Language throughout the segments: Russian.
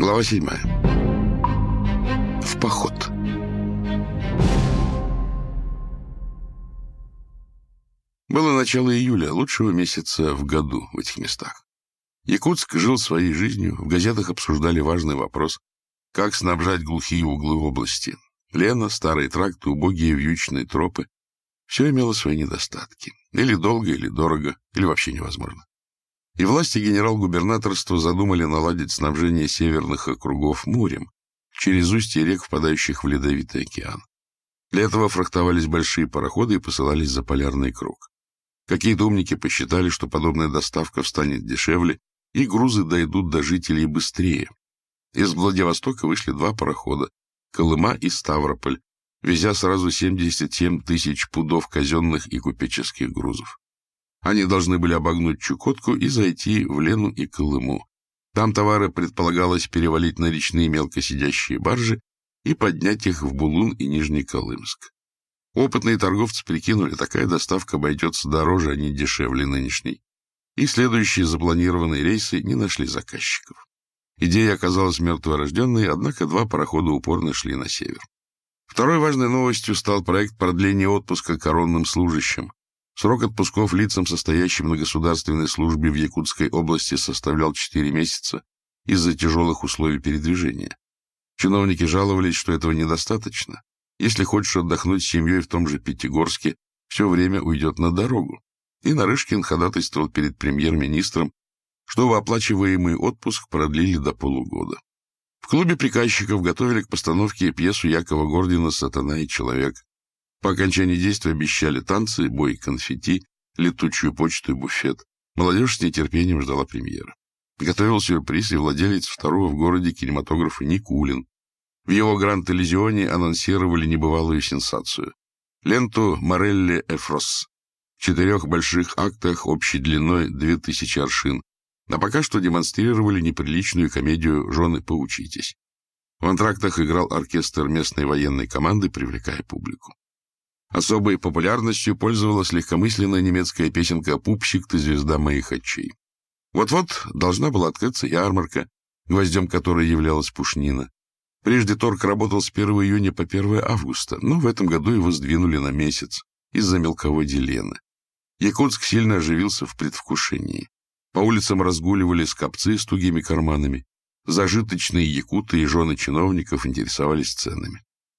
Глава 7. В поход. Было начало июля, лучшего месяца в году в этих местах. Якутск жил своей жизнью, в газетах обсуждали важный вопрос, как снабжать глухие углы области. Лено, старые тракты, убогие вьючные тропы — все имело свои недостатки. Или долго, или дорого, или вообще невозможно. И власти генерал-губернаторства задумали наладить снабжение северных округов морем через устья рек, впадающих в Ледовитый океан. Для этого фрахтовались большие пароходы и посылались за полярный круг. Какие-то умники посчитали, что подобная доставка станет дешевле, и грузы дойдут до жителей быстрее. Из Владивостока вышли два парохода — Колыма и Ставрополь, везя сразу 77 тысяч пудов казенных и купеческих грузов. Они должны были обогнуть Чукотку и зайти в Лену и Колыму. Там товары предполагалось перевалить на речные мелкосидящие баржи и поднять их в Булун и Нижний Колымск. Опытные торговцы прикинули, такая доставка обойдется дороже, а не дешевле нынешней. И следующие запланированные рейсы не нашли заказчиков. Идея оказалась мертворожденной, однако два парохода упорно шли на север. Второй важной новостью стал проект продления отпуска коронным служащим. Срок отпусков лицам, состоящим на государственной службе в Якутской области, составлял 4 месяца из-за тяжелых условий передвижения. Чиновники жаловались, что этого недостаточно. Если хочешь отдохнуть с семьей в том же Пятигорске, все время уйдет на дорогу. И Нарышкин ходатайствовал перед премьер-министром, чтобы оплачиваемый отпуск продлили до полугода. В клубе приказчиков готовили к постановке пьесу Якова Гордина «Сатана и человек». По окончании действия обещали танцы, бой конфетти, летучую почту и буфет. Молодежь с нетерпением ждала премьеры. Готовил сюрприз и владелец второго в городе кинематографа Никулин. В его Гранд-Элизионе анонсировали небывалую сенсацию. Ленту Морелли Эфрос в 4 больших актах общей длиной 2000 аршин. А пока что демонстрировали неприличную комедию «Жены, поучитесь». В антрактах играл оркестр местной военной команды, привлекая публику. Особой популярностью пользовалась легкомысленная немецкая песенка «Пупсик, ты звезда моих очей». Вот-вот должна была открыться ярмарка, гвоздем которой являлась пушнина. Прежде торг работал с 1 июня по 1 августа, но в этом году его сдвинули на месяц из-за мелководья Лены. Якутск сильно оживился в предвкушении. По улицам разгуливали скопцы с тугими карманами. Зажиточные якуты и жены чиновников интересовались ценами.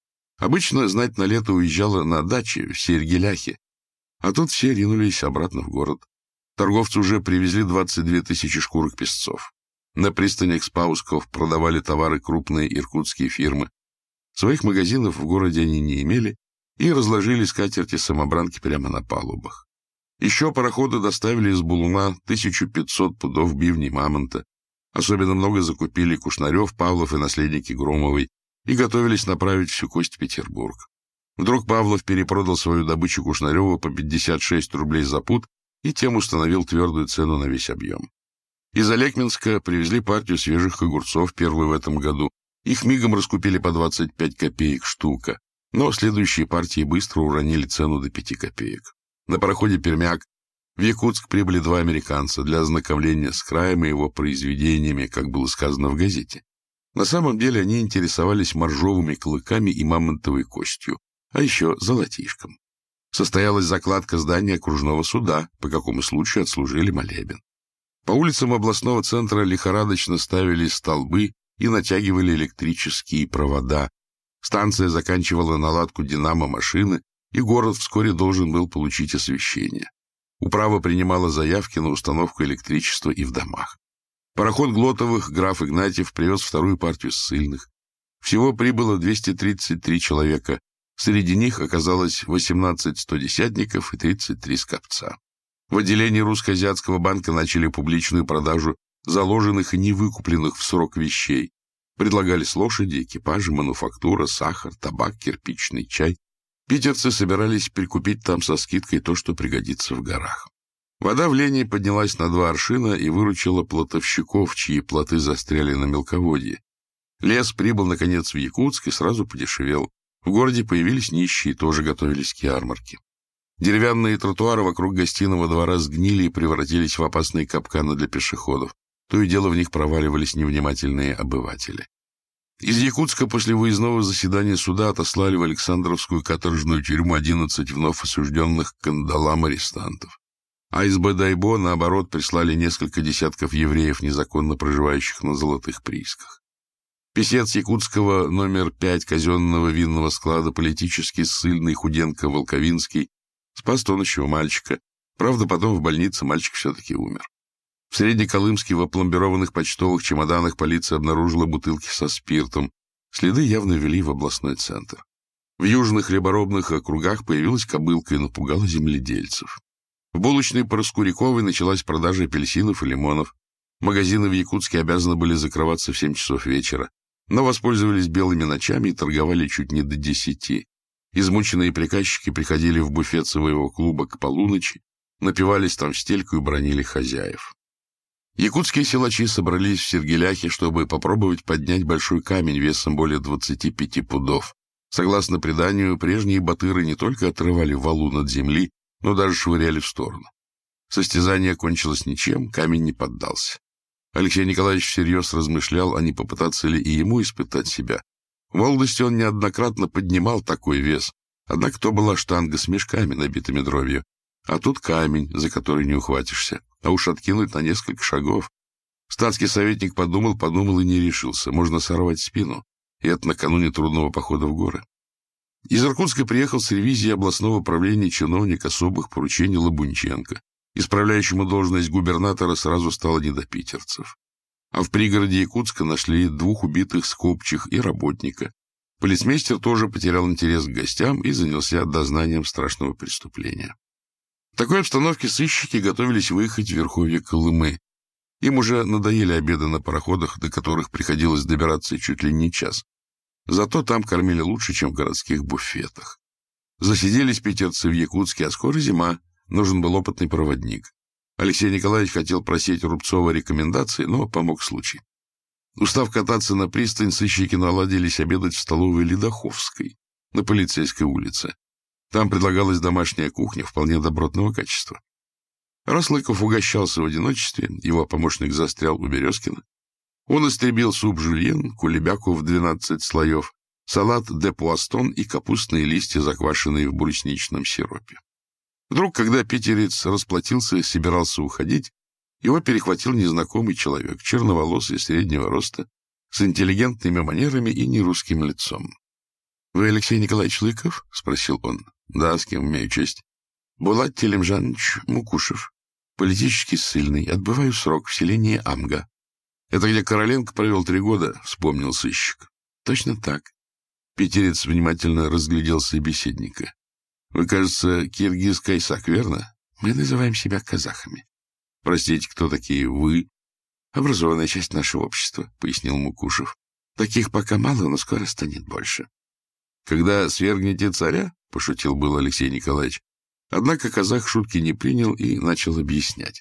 Обычно знать на лето уезжала на дачи в Сергеляхе, а тут все ринулись обратно в город. Торговцы уже привезли 22 тысячи шкурок песцов. На пристанях Спаусков продавали товары крупные иркутские фирмы. Своих магазинов в городе они не имели и разложили скатерти-самобранки прямо на палубах. Еще пароходы доставили из Булуна 1500 пудов бивней мамонта. Особенно много закупили Кушнарев, Павлов и наследники Громовой и готовились направить всю кость в Петербург. Вдруг Павлов перепродал свою добычу Кушнареву по 56 рублей за пуд и тем установил твердую цену на весь объем. Из Олекминска привезли партию свежих огурцов, первую в этом году. Их мигом раскупили по 25 копеек штука, но следующие партии быстро уронили цену до 5 копеек. На пароходе «Пермяк» в Якутск прибыли 2 американца для ознакомления с краем и его произведениями, как было сказано в газете. На самом деле они интересовались моржовыми клыками и мамонтовой костью, а еще золотишком. Состоялась закладка здания окружного суда, по какому случаю отслужили молебен. По улицам областного центра лихорадочно ставили столбы и натягивали электрические провода. Станция заканчивала наладку динамо-машины, и город вскоре должен был получить освещение. Управа принимала заявки на установку электричества и в домах. Пароход Глотовых граф Игнатьев привез вторую партию ссыльных. Всего прибыло 233 человека. Среди них оказалось 18 стодесятников и 33 скопца. В отделении Русско-Азиатского банка начали публичную продажу заложенных и невыкупленных в срок вещей. Предлагались лошади, экипажи, мануфактура, сахар, табак, кирпичный чай. Питерцы собирались прикупить там со скидкой то, что пригодится в горах. Вода в Лене поднялась на 2 аршина и выручила плотовщиков, чьи плоты застряли на мелководье. Лес прибыл, наконец, в Якутск и сразу подешевел. В городе появились нищие, тоже готовились к ярмарке. Деревянные тротуары вокруг гостиного двора сгнили и превратились в опасные капканы для пешеходов. то и дело в них проваливались невнимательные обыватели. Из Якутска после выездного заседания суда отослали в Александровскую каторжную тюрьму 11 вновь осужденных к кандалам арестантов. А из Бодайбо, наоборот, прислали несколько десятков евреев, незаконно проживающих на золотых приисках. Писец якутского номер 5 казенного винного склада, политически ссыльный Худенко-Волковинский, спас тонущего мальчика. Правда, потом в больнице мальчик все-таки умер. В Среднеколымске в опломбированных почтовых чемоданах полиция обнаружила бутылки со спиртом. Следы явно вели в областной центр. В южных хлеборобных округах появилась кобылка и напугала земледельцев. В булочной Проскуряковой началась продажа апельсинов и лимонов. Магазины в Якутске обязаны были закрываться в 7 часов вечера, но воспользовались белыми ночами и торговали чуть не до 10. Измученные приказчики приходили в буфет своего клуба к полуночи, напивались там в стельку и бранили хозяев. Якутские силачи собрались в Сергеляхе, чтобы попробовать поднять большой камень весом более 25 пудов. Согласно преданию, прежние батыры не только отрывали валун от земли, но даже швыряли в сторону. Состязание кончилось ничем, камень не поддался. Алексей Николаевич всерьез размышлял, а не попытаться ли и ему испытать себя. В молодости он неоднократно поднимал такой вес, однако то была штанга с мешками, набитыми дробью. А тут камень, за который не ухватишься, а уж откинуть на несколько шагов. Статский советник подумал и не решился. Можно сорвать спину, и это накануне трудного похода в горы. Из Иркутска приехал с ревизией областного управления чиновник особых поручений Лабунченко. Исправляющему должность губернатора сразу стало не до питерцев. А в пригороде Якутска нашли 2 убитых скопчих и работника. Полицмейстер тоже потерял интерес к гостям и занялся дознанием страшного преступления. В такой обстановке сыщики готовились выехать в верховье Колымы. Им уже надоели обеды на пароходах, до которых приходилось добираться чуть ли не час. Зато там кормили лучше, чем в городских буфетах. Засиделись питерцы в Якутске, а скоро зима, нужен был опытный проводник. Алексей Николаевич хотел просить Рубцова рекомендации, но помог случай. Устав кататься на пристань, сыщики наладились обедать в столовой Ледоховской на Полицейской улице. Там предлагалась домашняя кухня вполне добротного качества. Раз Лыков угощался в одиночестве, его помощник застрял у Березкина. Он истребил суп жульен, кулебяку в 12 слоев, салат де пуастон и капустные листья, заквашенные в брусничном сиропе. Вдруг, когда питерец расплатился и собирался уходить, его перехватил незнакомый человек, черноволосый, среднего роста, с интеллигентными манерами и нерусским лицом. — Вы Алексей Николаевич Лыков? — спросил он. — Да, с кем имею честь. — Булат Телемжанович Мукушев, политический ссыльный, отбываю срок в селении Амга. — Это где Короленко провел 3 года, — вспомнил сыщик. — Точно так. Питерец внимательно разглядел собеседника. — Вы, кажется, киргиз Кайсак, верно? — Мы называем себя казахами. — Простите, кто такие вы? — Образованная часть нашего общества, — пояснил Мукушев. — Таких пока мало, но скоро станет больше. — Когда свергнете царя? — пошутил был Алексей Николаевич. Однако казах шутки не принял и начал объяснять.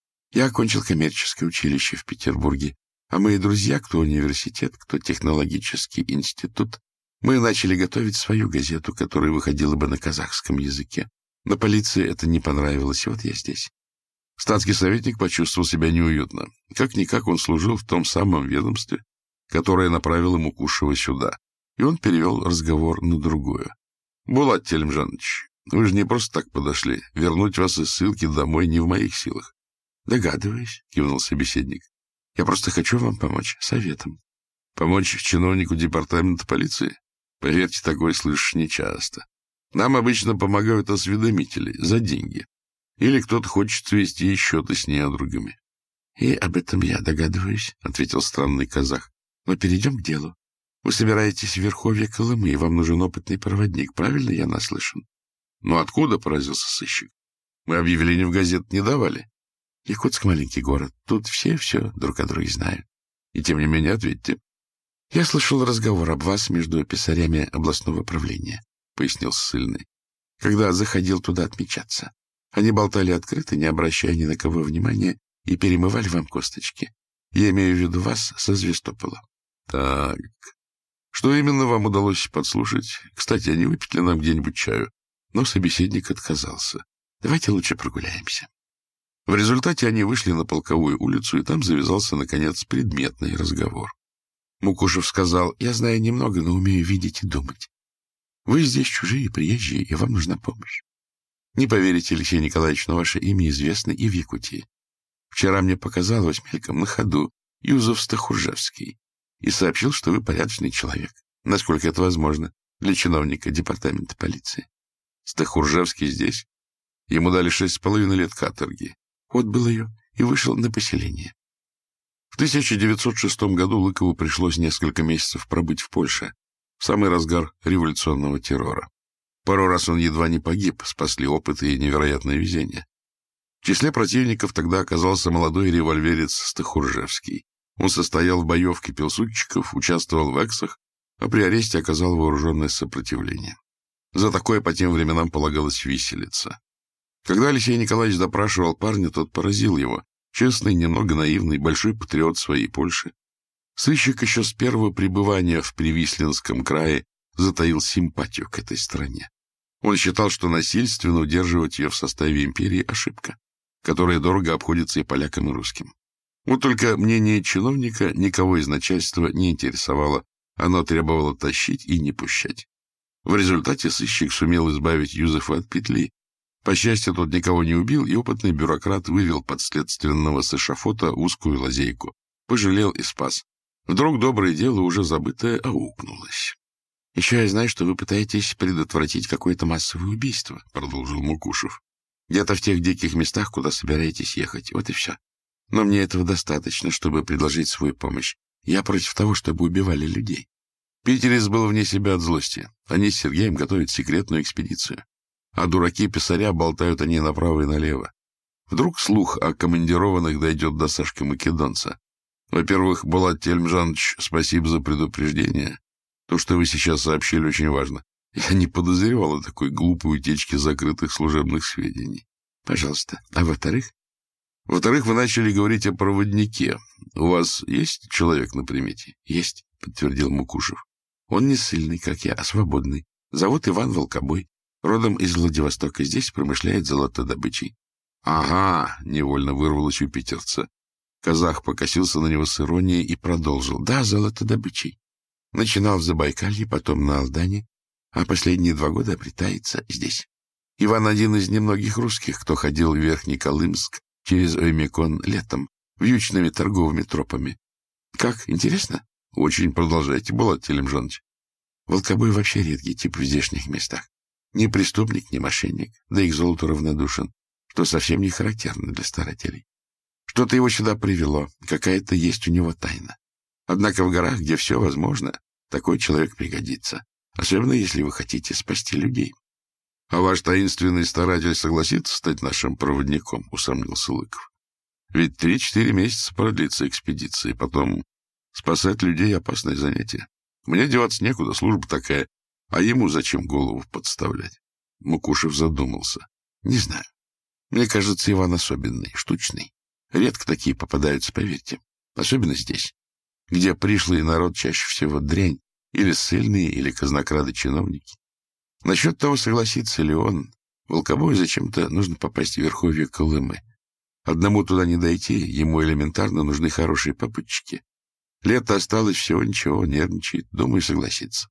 Я окончил коммерческое училище в Петербурге, а мои друзья, кто университет, кто технологический институт, мы начали готовить свою газету, которая выходила бы на казахском языке. Но полиции это не понравилось, и вот я здесь. Статский советник почувствовал себя неуютно. Как-никак он служил в том самом ведомстве, которое направило Мукушева сюда, и он перевел разговор на другое. — Булат Телемжанович, вы же не просто так подошли. Вернуть вас из ссылки домой не в моих силах. — Догадываюсь, — кивнул собеседник. — Я просто хочу вам помочь советом. — Помочь чиновнику департамента полиции? Поверьте, такое слышишь нечасто. Нам обычно помогают осведомители за деньги. Или кто-то хочет свести счеты с недругами. — И об этом я догадываюсь, — ответил странный казах. — Но перейдем к делу. Вы собираетесь в верховье Колымы, и вам нужен опытный проводник. Правильно я наслышан? — Ну откуда, — поразился сыщик? Мы объявления в газет не давали. Якутск — маленький город. Тут все друг о друге знают. И тем не менее ответьте. — Я слышал разговор об вас между писарями областного управления, — пояснил ссыльный, — когда заходил туда отмечаться. Они болтали открыто, не обращая ни на кого внимания, и перемывали вам косточки. Я имею в виду вас со Звестопола. — Так, что именно вам удалось подслушать? Кстати, а не выпить ли нам где-нибудь чаю? Но собеседник отказался. — Давайте лучше прогуляемся. В результате они вышли на Полковую улицу, и там завязался, наконец, предметный разговор. Мукушев сказал: «Я знаю немного, но умею видеть и думать. Вы здесь чужие, приезжие, и вам нужна помощь. Не поверите, Алексей Николаевич, но ваше имя известно и в Якутии. Вчера мне показалось мельком на ходу Юзов Стахуржевский и сообщил, что вы порядочный человек, насколько это возможно для чиновника департамента полиции. Стахуржевский здесь? Ему дали 6,5 лет каторги. Отбыл ее и вышел на поселение. В 1906 году Лыкову пришлось несколько месяцев пробыть в Польше, в самый разгар революционного террора. Пару раз он едва не погиб, спасли опыт и невероятное везение. В числе противников тогда оказался молодой револьверец Стахуржевский. Он состоял в боевке пилсудчиков, участвовал в эксах, а при аресте оказал вооруженное сопротивление. За такое по тем временам полагалось виселица. Когда Алексей Николаевич допрашивал парня, тот поразил его. Честный, немного наивный, большой патриот своей Польши. Сыщик еще с первого пребывания в Привислинском крае затаил симпатию к этой стране. Он считал, что насильственно удерживать ее в составе империи — ошибка, которая дорого обходится и полякам, и русским. Вот только мнение чиновника никого из начальства не интересовало, оно требовало тащить и не пущать. В результате сыщик сумел избавить Юзефа от петли. По счастью, тот никого не убил, и опытный бюрократ вывел подследственного с эшафота узкую лазейку, пожалел и спас. Вдруг доброе дело, уже забытое, аукнулось. — Еще я знаю, что вы пытаетесь предотвратить какое-то массовое убийство, — продолжил Мукушев. — Где-то в тех диких местах, куда собираетесь ехать. Вот и все. Но мне этого достаточно, чтобы предложить свою помощь. Я против того, чтобы убивали людей. Питерец был вне себя от злости. Они с Сергеем готовят секретную экспедицию. А дураки-писаря болтают они направо и налево. Вдруг слух о командированных дойдет до Сашки Македонца. Во-первых, Булат Тельмжанович, спасибо за предупреждение. То, что вы сейчас сообщили, очень важно. Я не подозревал о такой глупой утечке закрытых служебных сведений. Пожалуйста. А во-вторых? Во-вторых, вы начали говорить о проводнике. У вас есть человек на примете? Есть, подтвердил Мукушев. Он не ссыльный, как я, а свободный. Зовут Иван Волкобой. Родом из Владивостока, здесь промышляет золотодобычей. — Ага, — невольно вырвалось у питерца. Казах покосился на него с иронией и продолжил. — Да, золотодобычей. Начинал в Забайкалье, потом на Алдане, а последние 2 года обретается здесь. Иван один из немногих русских, кто ходил в Верхний Колымск через Оймекон летом, вьючными торговыми тропами. Как, интересно? — Очень, продолжайте, Булат Телемжонович. Волкобой вообще редкий тип в здешних местах. Ни преступник, ни мошенник, да и к золоту равнодушен, что совсем не характерно для старателей. Что-то его сюда привело, какая-то есть у него тайна. Однако в горах, где все возможно, такой человек пригодится, особенно если вы хотите спасти людей. — А ваш таинственный старатель согласится стать нашим проводником? — усомнился Лыков. — Ведь 3-4 месяца продлится экспедиция, и потом спасать людей — опасное занятие. Мне деваться некуда, служба такая. А ему зачем голову подставлять? Мукушев задумался. Не знаю. Мне кажется, Иван особенный, штучный. Редко такие попадаются, поверьте. Особенно здесь, где пришлый народ чаще всего дрянь, или ссыльные, или казнокрады-чиновники. Насчет того, согласится ли он, Волкобою зачем-то нужно попасть в верховье Колымы. Одному туда не дойти, ему элементарно нужны хорошие попутчики. Лето осталось, всего ничего, нервничает, думаю, согласится.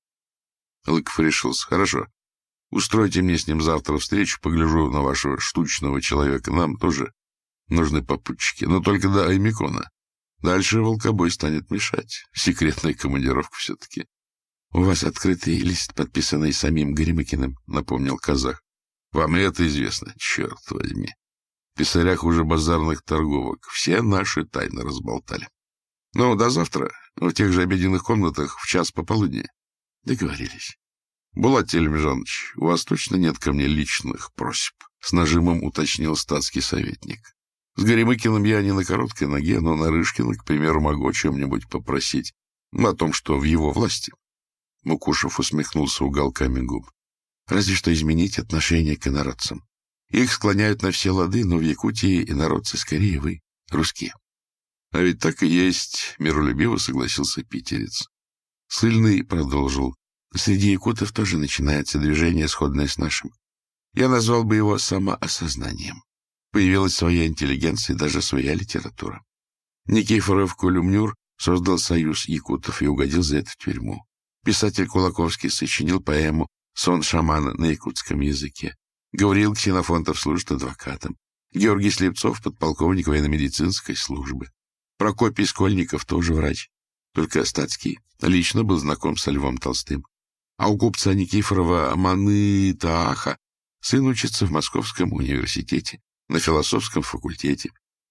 Лыков решился. Хорошо. Устройте мне с ним завтра встречу, погляжу на вашего штучного человека. Нам тоже нужны попутчики, но только до Оймекона. Дальше Волкобой станет мешать. Секретная командировка все-таки. — У вас открытый лист, подписанный самим Горемыкиным, — напомнил казах. — Вам и это известно, черт возьми. В писарях уже базарных торговок. Все наши тайны разболтали. Ну, до завтра, в тех же обеденных комнатах, в 1:00 пополудни. Договорились. Булат Телемжанович, у вас точно нет ко мне личных просьб? С нажимом уточнил статский советник. С Горемыкиным я не на короткой ноге, но на Нарышкина, к примеру, могу о чем-нибудь попросить. О том, что в его власти. Мукушев усмехнулся уголками губ. Разве что изменить отношение к инородцам. Их склоняют на все лады, но в Якутии инородцы скорее вы, русские. А ведь так и есть, миролюбиво согласился питерец. Ссыльный продолжил. Среди якутов тоже начинается движение, сходное с нашим. Я назвал бы его самоосознанием. Появилась своя интеллигенция и даже своя литература. Никифоров Колюмнюр создал союз якутов и угодил за это в тюрьму. Писатель Кулаковский сочинил поэму «Сон шамана» на якутском языке. Гавриил Ксенофонтов служит адвокатом. Георгий Слепцов — подполковник военно-медицинской службы. Прокопий Скольников тоже врач, только статский. Лично был знаком со Львом Толстым. А у купца Никифорова Маны-Тааха сын учится в Московском университете, на философском факультете.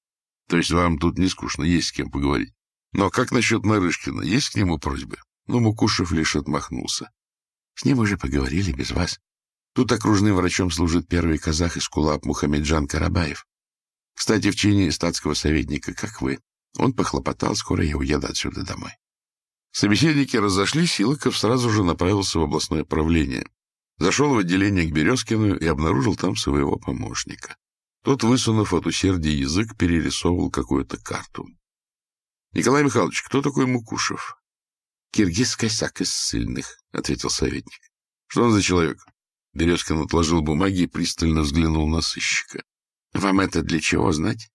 То есть вам тут не скучно, есть с кем поговорить. Но как насчет Нарышкина? Есть к нему просьбы? Но Мукушев лишь отмахнулся. С ним уже поговорили без вас. Тут окружным врачом служит первый казах из Кулап Мухамеджан Карабаев. Кстати, в чине статского советника, как вы. Он похлопотал, скоро я уеду отсюда домой. Собеседники разошлись, и Лыков сразу же направился в областное правление. Зашел в отделение к Березкину и обнаружил там своего помощника. Тот, высунув от усердия язык, перерисовывал какую-то карту. — Николай Михайлович, кто такой Мукушев? — Киргиз-косяк из ссыльных, — ответил советник. — Что он за человек? Березкин отложил бумаги и пристально взглянул на сыщика. — Вам это для чего знать?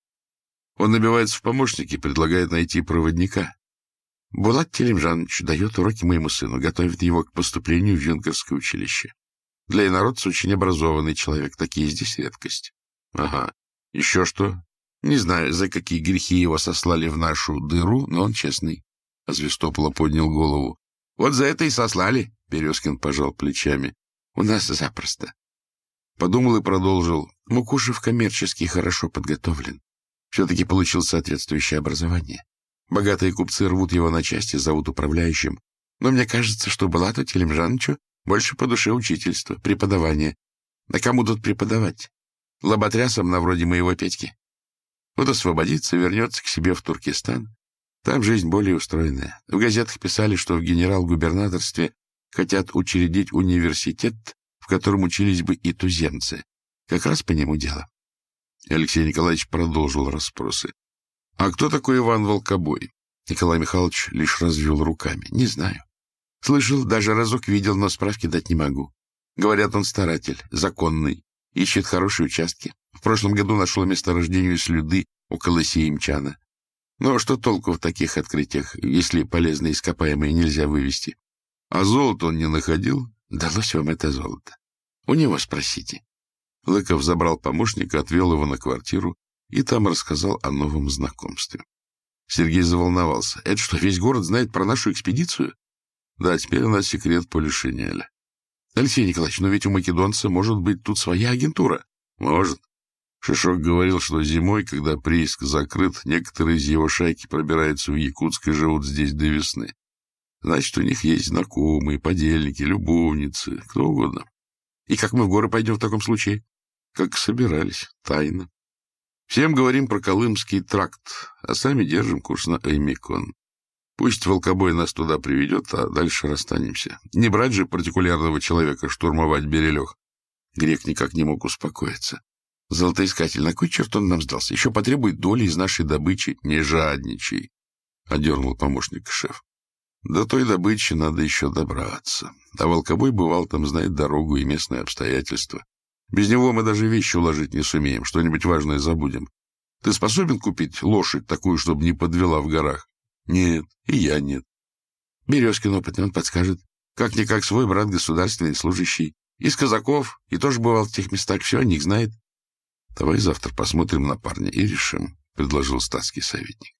Он набивается в помощники, предлагает найти проводника. Булат Телимжанович дает уроки моему сыну, готовит его к поступлению в юнкерское училище. Для инородца очень образованный человек, такие здесь редкость. Ага. Еще что? Не знаю, за какие грехи его сослали в нашу дыру, но он честный. А Звестопола поднял голову. Вот за это и сослали. Березкин пожал плечами. У нас запросто. Подумал и продолжил. Мукушев коммерчески хорошо подготовлен. Все-таки получил соответствующее образование. Богатые купцы рвут его на части, зовут управляющим. Но мне кажется, что Булату Телимжановичу больше по душе учительство, преподавание. А кому тут преподавать? Лоботрясам на вроде моего Петьки. Вот освободится, вернется к себе в Туркестан. Там жизнь более устроенная. В газетах писали, что в генерал-губернаторстве хотят учредить университет, в котором учились бы и туземцы. Как раз по нему дело. Алексей Николаевич продолжил расспросы. — А кто такой Иван Волкобой? Николай Михайлович лишь развел руками. — Не знаю. Слышал, даже разок видел, но справки дать не могу. Говорят, он старатель, законный, ищет хорошие участки. В прошлом году нашел месторождение слюды около Сеимчана. Но что толку в таких открытиях, если полезные ископаемые нельзя вывести? А золото он не находил? Далось вам это золото. У него спросите. Лыков забрал помощника, отвел его на квартиру и там рассказал о новом знакомстве. Сергей заволновался. Это что, весь город знает про нашу экспедицию? Да, теперь у нас секрет Полишинеля. Алексей Николаевич, но ведь у македонца может быть тут своя агентура. Может. Шишок говорил, что зимой, когда прииск закрыт, некоторые из его шайки пробираются в Якутск и живут здесь до весны. Значит, у них есть знакомые, подельники, любовницы, кто угодно. И как мы в горы пойдем в таком случае? Как собирались, тайно. Всем говорим про Колымский тракт, а сами держим курс на Аймекон. Пусть Волкобой нас туда приведет, а дальше расстанемся. Не брать же партикулярного человека штурмовать Берелёх. Грек никак не мог успокоиться. Золотоискатель, на кой черт он нам сдался? Еще потребует доли из нашей добычи. Не жадничай, — одернул помощник шеф. До той добычи надо еще добраться. А Волкобой бывал там, знает дорогу и местные обстоятельства. Без него мы даже вещи уложить не сумеем, что-нибудь важное забудем. Ты способен купить лошадь такую, чтобы не подвела в горах? Нет, и я нет. Березкин опытный, он подскажет. Как-никак свой брат государственный служащий. Из казаков, и тоже бывал в тех местах, все о них знает. Давай завтра посмотрим на парня и решим, — предложил статский советник.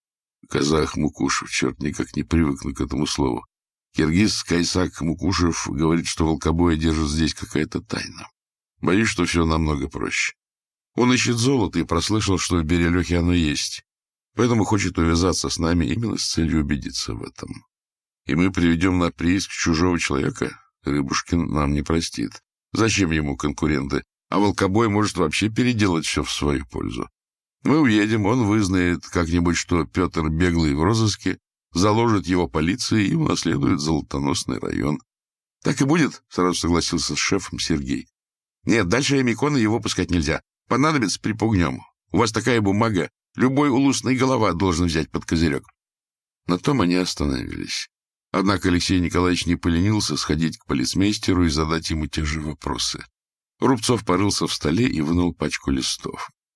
Казах Мукушев, черт, никак не привыкну к этому слову. Киргиз Кайсак Мукушев говорит, что Волкобоя держит здесь какая-то тайна. Боюсь, что все намного проще. Он ищет золото и прослышал, что в Берелёхе оно есть. Поэтому хочет увязаться с нами именно с целью убедиться в этом. И мы приведем на прииск чужого человека? Рыбушкин нам не простит. Зачем ему конкуренты? А Волкобой может вообще переделать все в свою пользу. Мы уедем, он вызнает как-нибудь, что Петр Беглый в розыске, заложит его полиции и унаследует золотоносный район. — Так и будет, — сразу согласился с шефом Сергей. — Нет, дальше Аймекона его пускать нельзя. Понадобится — припугнем. У вас такая бумага, любой улусный голова должен взять под козырек. На том они остановились. Однако Алексей Николаевич не поленился сходить к полицмейстеру и задать ему те же вопросы. Рубцов порылся в столе и вынул пачку листов.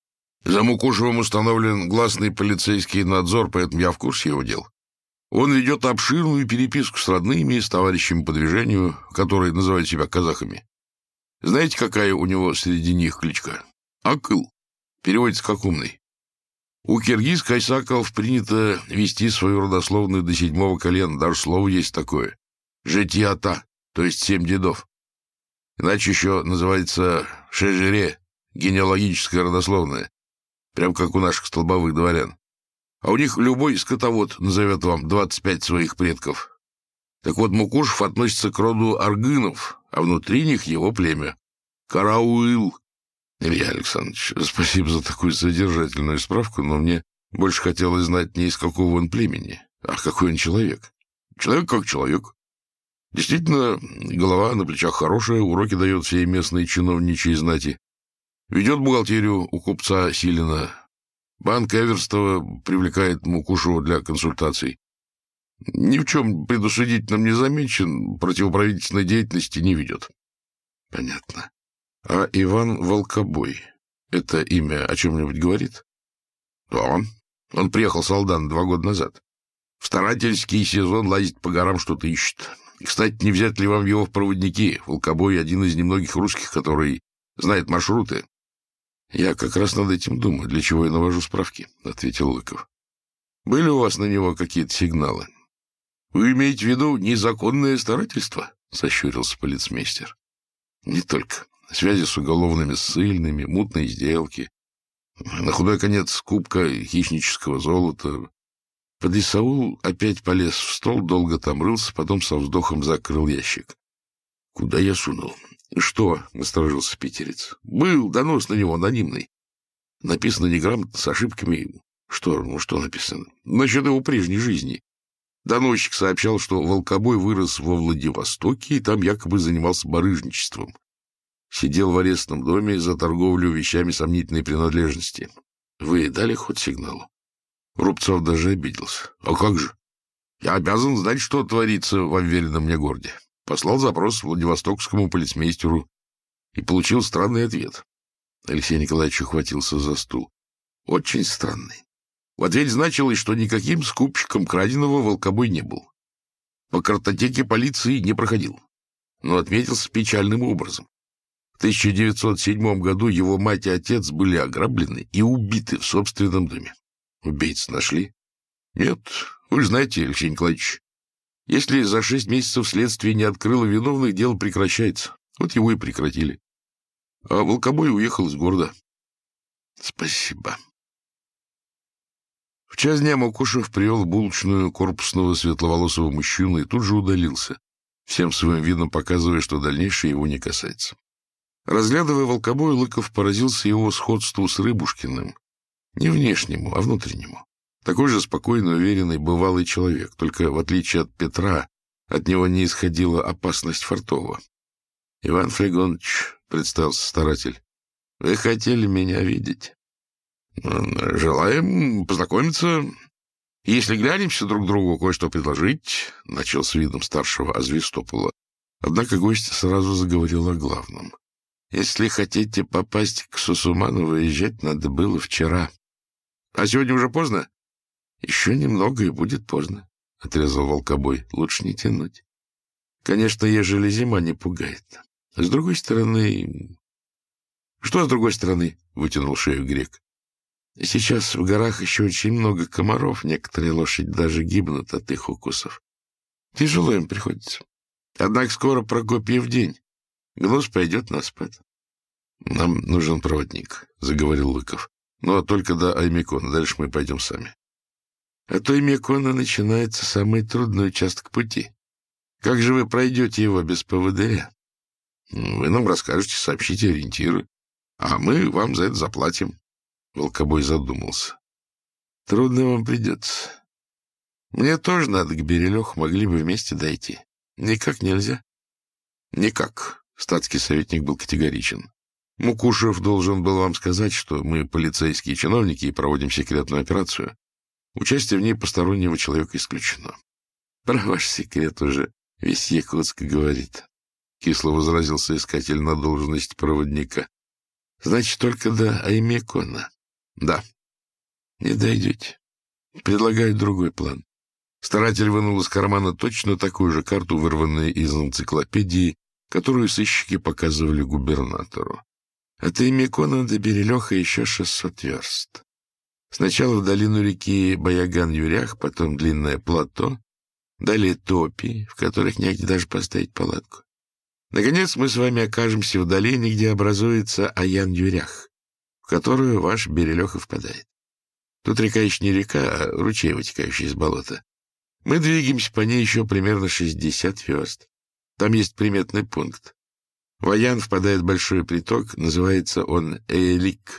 За Мукушевым установлен гласный полицейский надзор, поэтому я в курсе его дел. Он ведет обширную переписку с родными, с товарищами по движению, которые называют себя казахами. Знаете, какая у него среди них кличка? Акыл. Переводится как умный. У киргиз-кайсаков принято вести свою родословную до 7-го колена, даже слово есть такое. Жетьята, то есть 7 дедов. Иначе еще называется шежере, генеалогическая родословная, прям как у наших столбовых дворян. А у них любой скотовод назовет вам 25 своих предков. Так вот, Мукушев относится к роду аргынов, а внутри них его племя. Карауыл. Илья Александрович, спасибо за такую содержательную справку, но мне больше хотелось знать не из какого он племени, а какой он человек. Человек как человек. Действительно, голова на плечах хорошая, уроки дает всей местной чиновничьей знати. Ведет бухгалтерию у купца Силина. Банк Эверстова привлекает Мукушева для консультаций. Ни в чем предусудительном не замечен, противоправительственной деятельности не ведет. Понятно. А Иван Волкобой, это имя о чем-нибудь говорит? Да, он приехал с Алдана 2 года назад. В старательский сезон лазит по горам, что-то ищет. Кстати, не взять ли вам его в проводники? Волкобой — один из немногих русских, который знает маршруты. Я как раз над этим думаю, для чего я навожу справки, — ответил Лыков. Были у вас на него какие-то сигналы? Вы имеете в виду незаконное старательство? — сощурился полицмейстер. Не только. Связи с уголовными ссыльными, мутные сделки. На худой конец скупка хищнического золота. Подисаул опять полез в стол, долго там рылся, потом со вздохом закрыл ящик. — Куда я сунул? — Что? — насторожился питерец. — Был донос на него анонимный. Написано неграмотно, с ошибками. Что? Ну, что написано? Насчет его прежней жизни. Доносчик сообщал, что Волкобой вырос во Владивостоке и там якобы занимался барыжничеством. Сидел в арестном доме за торговлю вещами сомнительной принадлежности. Вы дали ход сигналу? Рубцов даже обиделся. А как же? Я обязан знать, что творится в уверенном мне городе. Послал запрос владивостокскому полицмейстеру и получил странный ответ. Алексей Николаевич ухватился за стул. Очень странный. В ответе значилось, что никаким скупщиком краденого Волкобой не был. По картотеке полиции не проходил, но отметился печальным образом. В 1907 году его мать и отец были ограблены и убиты в собственном доме. Убийц нашли? Нет, вы же знаете, Алексей Николаевич, если за 6 месяцев следствие не открыло виновных, дело прекращается. Вот его и прекратили. А Волкобой уехал из города. Спасибо. В час дня Мукушев привел в булочную корпусного светловолосого мужчину и тут же удалился, всем своим видом показывая, что дальнейшее его не касается. Разглядывая Волкобоя, Лыков поразился его сходству с Рыбушкиным. Не внешнему, а внутреннему. Такой же спокойный, уверенный, бывалый человек, только, в отличие от Петра, от него не исходила опасность Фартова. — Иван Флегонович, — представился старатель, — вы хотели меня видеть? — Желаем познакомиться. Если глянемся друг другу, кое-что предложить, — начал с видом старшего Азвистопола. Однако гость сразу заговорил о главном. Если хотите попасть к Сусуману, выезжать надо было вчера. — А сегодня уже поздно? — Еще немного, и будет поздно, — отрезал Волкобой. — Лучше не тянуть. Конечно, ежели зима не пугает. С другой стороны... — Что с другой стороны? — вытянул шею грек. — Сейчас в горах еще очень много комаров, некоторые лошади даже гибнут от их укусов. Тяжело им приходится. Однако скоро Прокопьев день. Гнус пойдет на спад. — Нам нужен проводник, — заговорил Лыков. — Но только до Аймекона, дальше мы пойдем сами. — От Аймекона начинается самый трудный участок пути. Как же вы пройдете его без поводыря? — Вы нам расскажете, сообщите ориентиры, а мы вам за это заплатим. Волкобой задумался. — Трудно вам придется. Мне тоже надо к Берелеху, могли бы вместе дойти. Никак нельзя? — Никак. Статский советник был категоричен. Мукушев должен был вам сказать, что мы полицейские чиновники и проводим секретную операцию. Участие в ней постороннего человека исключено. Про ваш секрет уже весь Якутск говорит. Кисло возразился искатель на должность проводника. Значит, только до Аймекона. Да. Не дойдете. Предлагаю другой план. Старатель вынул из кармана точно такую же карту, вырванную из энциклопедии, которую сыщики показывали губернатору. От Имекона до Берелеха еще 600 верст. Сначала в долину реки Баяган-Юрях, потом длинное плато, далее топи, в которых негде даже поставить палатку. Наконец мы с вами окажемся в долине, где образуется Аян-Юрях, в которую ваш Берелех и впадает. Тут река еще не река, а ручей, вытекающий из болота. Мы двигаемся по ней еще примерно 60 верст. Там есть приметный пункт. В Аян впадает большой приток, называется он Элик.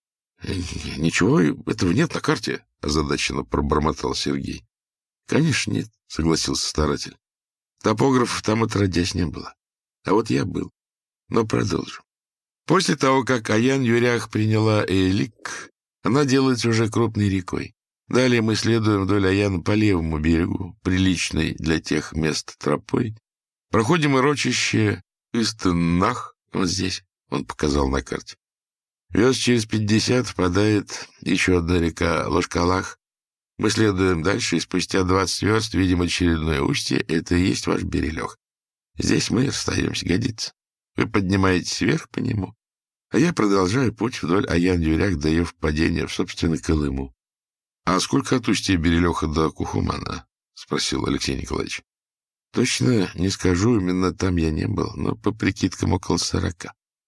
— Ничего этого нет на карте, — озадаченно пробормотал Сергей. — Конечно, нет, — согласился старатель. Топографов там отродясь не было. А вот я был. Но продолжу. После того, как Аян-Юрях приняла Элик, она делается уже крупной рекой. Далее мы следуем вдоль Аяна по левому берегу, приличной для тех мест тропой. Проходим урочище Истеннах, вот здесь, он показал на карте. Верст через 50 впадает еще одна река Лошкалах. Мы следуем дальше, и спустя 20 верст видим очередное устье. Это и есть ваш Берелех. Здесь мы расстаемся, годится. Вы поднимаетесь вверх по нему, а я продолжаю путь вдоль Аян-Юрях до ее впадения в, собственно, Колыму. — А сколько от устья Берелеха до Кухумана? — спросил Алексей Николаевич. — Точно не скажу, именно там я не был, но по прикидкам около 40.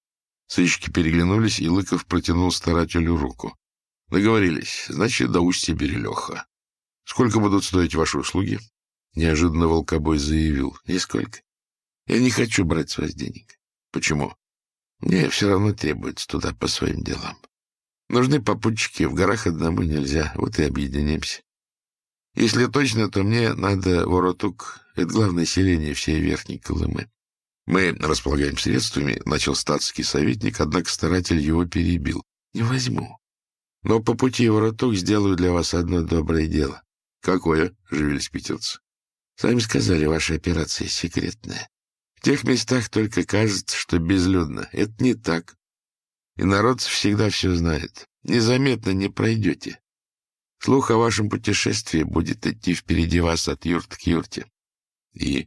Сыщики переглянулись, и Лыков протянул старателю руку. — Договорились. Значит, до устья Берелеха. Сколько будут стоить ваши услуги? Неожиданно Волкобой заявил. — Нисколько. Я не хочу брать с вас денег. — Почему? — Мне все равно требуется туда по своим делам. Нужны попутчики, в горах одному нельзя, вот и объединимся. Если точно, то мне надо Воротук, это главное селение всей Верхней Колымы. Мы располагаем средствами, начал статский советник, однако старатель его перебил. Не возьму. Но по пути Воротук сделаю для вас одно доброе дело. Какое? Живились питерцы. Сами сказали, ваша операция секретная. В тех местах только кажется, что безлюдно. Это не так. И народ всегда все знает. Незаметно не пройдете. Слух о вашем путешествии будет идти впереди вас от юрты к юрте. И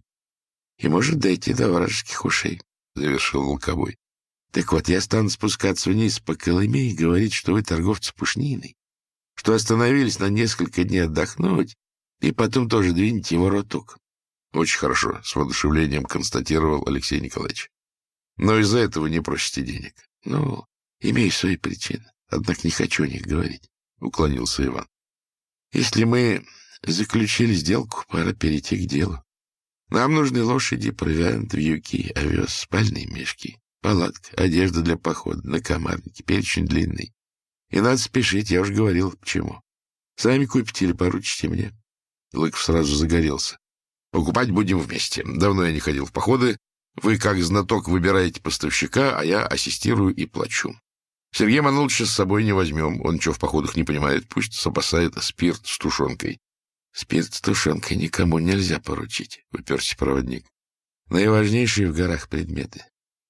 может дойти до вражеских ушей, — завершил Волкобой. Так вот, я стану спускаться вниз по Колыме и говорить, что вы торговцы пушниной, что остановились на несколько дней отдохнуть, и потом тоже двинете его Воротук. Очень хорошо, — с воодушевлением констатировал Алексей Николаевич. Но из-за этого не просите денег. Ну, имею свои причины, однако не хочу о них говорить, — уклонился Иван. Если мы заключили сделку, пора перейти к делу. Нам нужны лошади, провиант, вьюки, овес, спальные мешки, палатка, одежда для похода, накомарники, перечень длинный. И надо спешить, я уже говорил, почему. Сами купите или поручите мне. Лыков сразу загорелся. Покупать будем вместе. Давно я не ходил в походы. Вы, как знаток, выбираете поставщика, а я ассистирую и плачу. Сергея Маноловича с собой не возьмем. Он ничего в походах не понимает. Пусть запасает спирт с тушенкой. Спирт с тушенкой никому нельзя поручить, — уперся проводник. Наиважнейшие в горах предметы.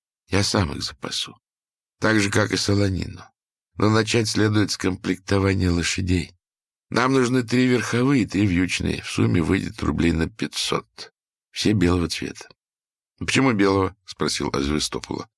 Я сам их запасу. Так же, как и солонину. Но начать следует с комплектования лошадей. Нам нужны 3 верховые и 3 вьючные. В сумме выйдет рублей на 500. Все белого цвета. — Почему белого? — спросил Азвестопола.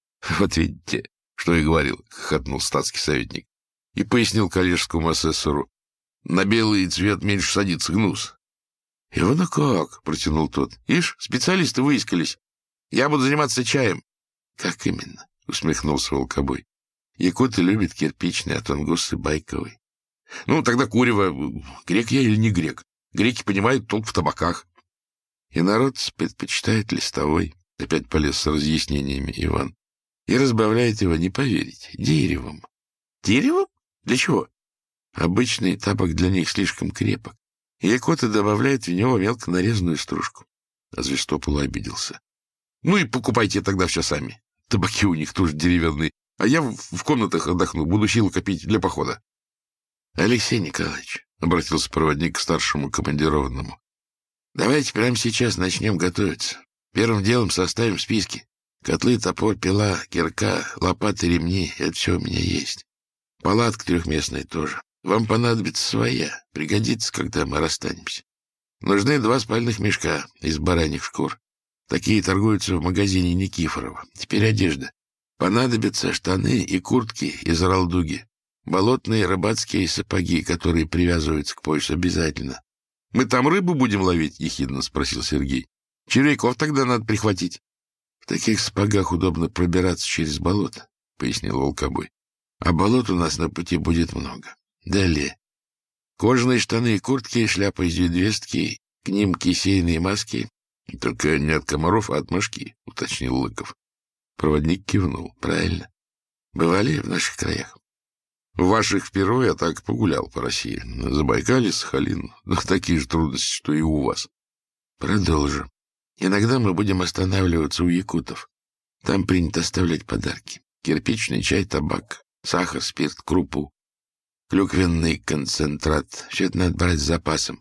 — Вот видите, что и говорил, — хохотнул статский советник. И пояснил коллежскому асессору. На белый цвет меньше садится гнус. — И вон как, — протянул тот. — Ишь, специалисты выискались. Я буду заниматься чаем. — Как именно? — усмехнулся Волкобой. — Якуты любят кирпичный, а тунгусы — байковый. — Ну, тогда курево. Грек я или не грек? Греки понимают толк в табаках. — И народ предпочитает листовой, — опять полез с разъяснениями Иван. — И разбавляет его, не поверите, деревом. — Деревом? Для чего? Обычный табак для них слишком крепок. Якуты добавляют в него мелко нарезанную стружку. Азвестопола обиделся. — Ну и покупайте тогда все сами. Табаки у них тоже деревянные. А я в комнатах отдохну, буду силу копить для похода. — Алексей Николаевич, — обратился проводник к старшему командированному, — давайте прямо сейчас начнем готовиться. Первым делом составим списки. Котлы, топор, пила, кирка, лопаты, ремни — это все у меня есть. Палатка трехместная тоже. Вам понадобится своя. Пригодится, когда мы расстанемся. Нужны 2 спальных мешка из бараньих шкур. Такие торгуются в магазине Никифорова. Теперь одежда. Понадобятся штаны и куртки из ралдуги. Болотные рыбацкие сапоги, которые привязываются к поясу обязательно. — Мы там рыбу будем ловить? — ехидно спросил Сергей. — Червяков тогда надо прихватить. — В таких сапогах удобно пробираться через болото, — пояснил Волкобой. — А болот у нас на пути будет много. Далее. Кожаные штаны и куртки, шляпа из ведвестки, к ним кисейные маски. — Только не от комаров, а от мошки, — уточнил Лыков. Проводник кивнул. — Правильно. Бывали в наших краях? — В ваших впервые я так погулял по России. Забайкалье, Сахалин. Но такие же трудности, что и у вас. — Продолжу. Иногда мы будем останавливаться у якутов. Там принято оставлять подарки. Кирпичный чай, табак, сахар, спирт, крупу, клюквенный концентрат. Все это надо брать с запасом.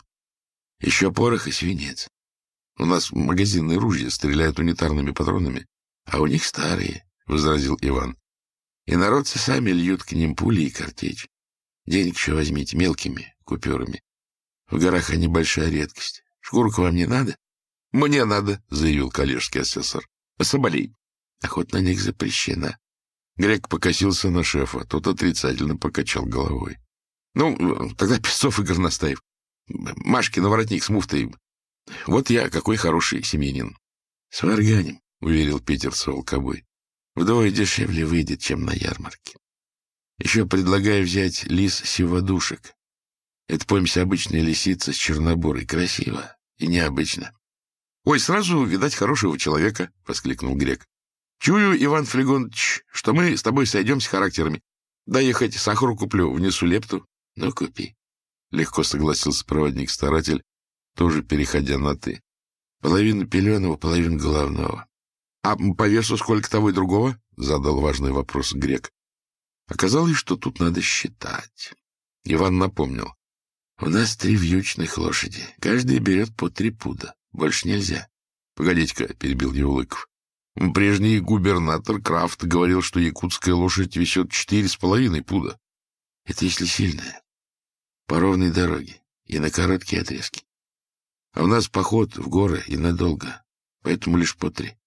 Еще порох и свинец. У нас магазинные ружья стреляют унитарными патронами, а у них старые, — возразил Иван. И народцы сами льют к ним пули и картечь. Денег еще возьмите мелкими купюрами. В горах они большая редкость. Шкурку вам не надо? — Мне надо, — заявил коллежский асессор. — Соболей. Охота на них запрещена. Грек покосился на шефа, тот отрицательно покачал головой. — Ну, тогда Песцов и Горностаев. Машкин воротник с муфтой. Вот я какой хороший семьянин. — Сварганим, — уверил питерца Волкобой. — Вдвое дешевле выйдет, чем на ярмарке. Еще предлагаю взять лис-сиводушек. Это помесь обычная лисица с чернобурой. Красиво и необычно. — Ой, сразу, видать, хорошего человека, — воскликнул Грек. — Чую, Иван Флегонович, что мы с тобой сойдемся характерами. Да я хоть сахару куплю, внесу лепту. — Ну, купи. — легко согласился проводник-старатель, тоже переходя на «ты». Половину пеленого, половину головного. — А по весу сколько того и другого? — задал важный вопрос Грек. Оказалось, что тут надо считать. Иван напомнил. — У нас 3 вьючных лошади. Каждый берет по 3 пуда. Больше нельзя. — Погодите-ка, — перебил его Лыков. — Прежний губернатор Крафт говорил, что якутская лошадь весет 4,5 пуда. — Это если сильная. По ровной дороге и на короткие отрезки. А у нас поход в горы и надолго, поэтому лишь по 3.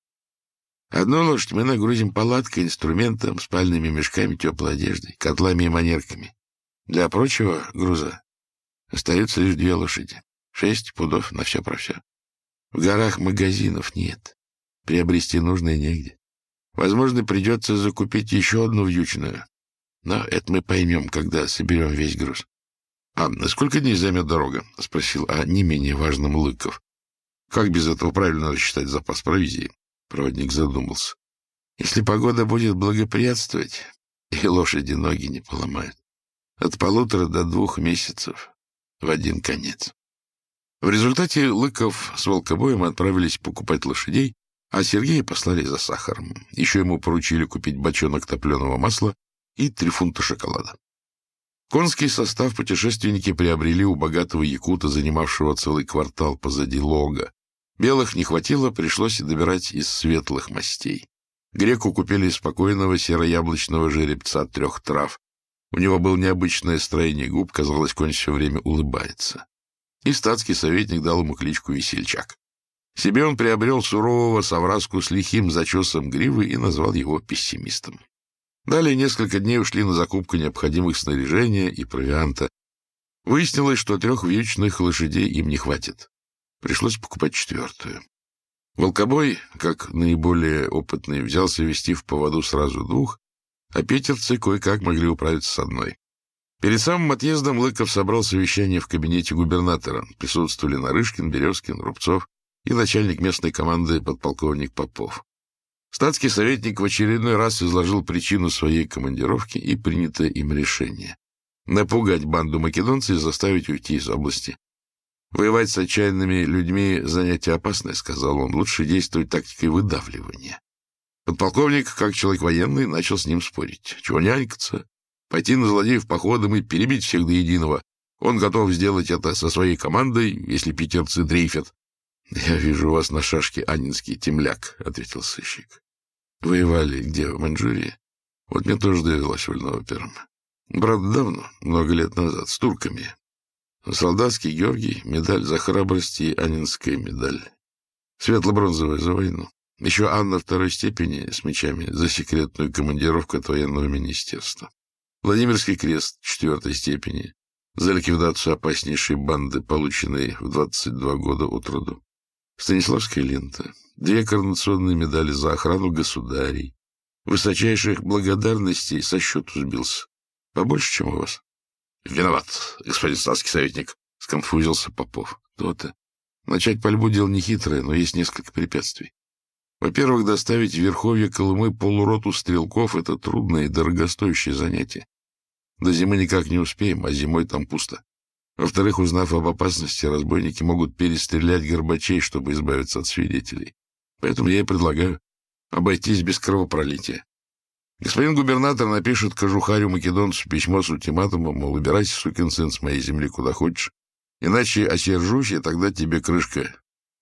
Одну лошадь мы нагрузим палаткой, инструментом, спальными мешками, теплой одеждой, котлами и манерками. Для прочего груза остаются лишь 2 лошади. 6 пудов на все про все. В горах магазинов нет. Приобрести нужное негде. Возможно, придется закупить еще одну вьючную. Но это мы поймем, когда соберем весь груз. — А сколько дней займет дорога? — спросил о не менее важном Лыков. — Как без этого правильно рассчитать запас провизии? Проводник задумался. — Если погода будет благоприятствовать, и лошади ноги не поломают. От 1,5 до 2 месяцев в один конец. В результате Лыков с Волкобоем отправились покупать лошадей, а Сергея послали за сахаром. Еще ему поручили купить бочонок топленого масла и 3 фунта шоколада. Конский состав путешественники приобрели у богатого якута, занимавшего целый квартал позади лога. Белых не хватило, пришлось добирать из светлых мастей. Греку купили спокойного серо-яблочного жеребца 3 трав. У него было необычное строение губ, казалось, конь все время улыбается. И статский советник дал ему кличку Весельчак. Себе он приобрел сурового совраску с лихим зачесом гривы и назвал его пессимистом. Далее несколько дней ушли на закупку необходимых снаряжения и провианта. Выяснилось, что 3 вьючных лошадей им не хватит. Пришлось покупать 4-ю. Волкобой, как наиболее опытный, взялся вести в поводу сразу 2, а питерцы кое-как могли управиться с 1. Перед самым отъездом Лыков собрал совещание в кабинете губернатора. Присутствовали Нарышкин, Березкин, Рубцов и начальник местной команды подполковник Попов. Статский советник в очередной раз изложил причину своей командировки и принятое им решение — напугать банду македонцев и заставить уйти из области. «Воевать с отчаянными людьми — занятие опасное», — сказал он, — «лучше действовать тактикой выдавливания». Подполковник, как человек военный, начал с ним спорить. Чего нянькаться? Пойти на злодеев походом и перебить всех до единого. Он готов сделать это со своей командой, если питерцы дрейфят. — Я вижу у вас на шашке анинский темляк, — ответил сыщик. — Воевали где, в Маньчжурии? Вот мне тоже довелось вольного первым. Правда, давно, много лет назад, с турками. Солдатский Георгий, медаль за храбрость и Аннинская медаль. Светло-бронзовая за войну. Еще Анна второй степени с мечами за секретную командировку от военного министерства. Владимирский крест четвертой степени за ликвидацию опаснейшей банды, полученной в 22 года от роду. Станиславская лента. 2 коронационные медали за охрану государей. Высочайших благодарностей со счету сбился. Побольше, чем у вас. — Виноват, господин статский советник, — сконфузился Попов. — То-то. Начать пальбу дело нехитрое, но есть несколько препятствий. Во-первых, доставить в Верховье Колымы полуроту стрелков — это трудное и дорогостоящее занятие. До зимы никак не успеем, а зимой там пусто. Во-вторых, узнав об опасности, разбойники могут перестрелять горбачей, чтобы избавиться от свидетелей. Поэтому я и предлагаю обойтись без кровопролития. Господин губернатор напишет кожухарю-македонцу письмо с ультиматумом, мол, убирайся, сукин сын, с моей земли куда хочешь, иначе осержусь, и тогда тебе крышка.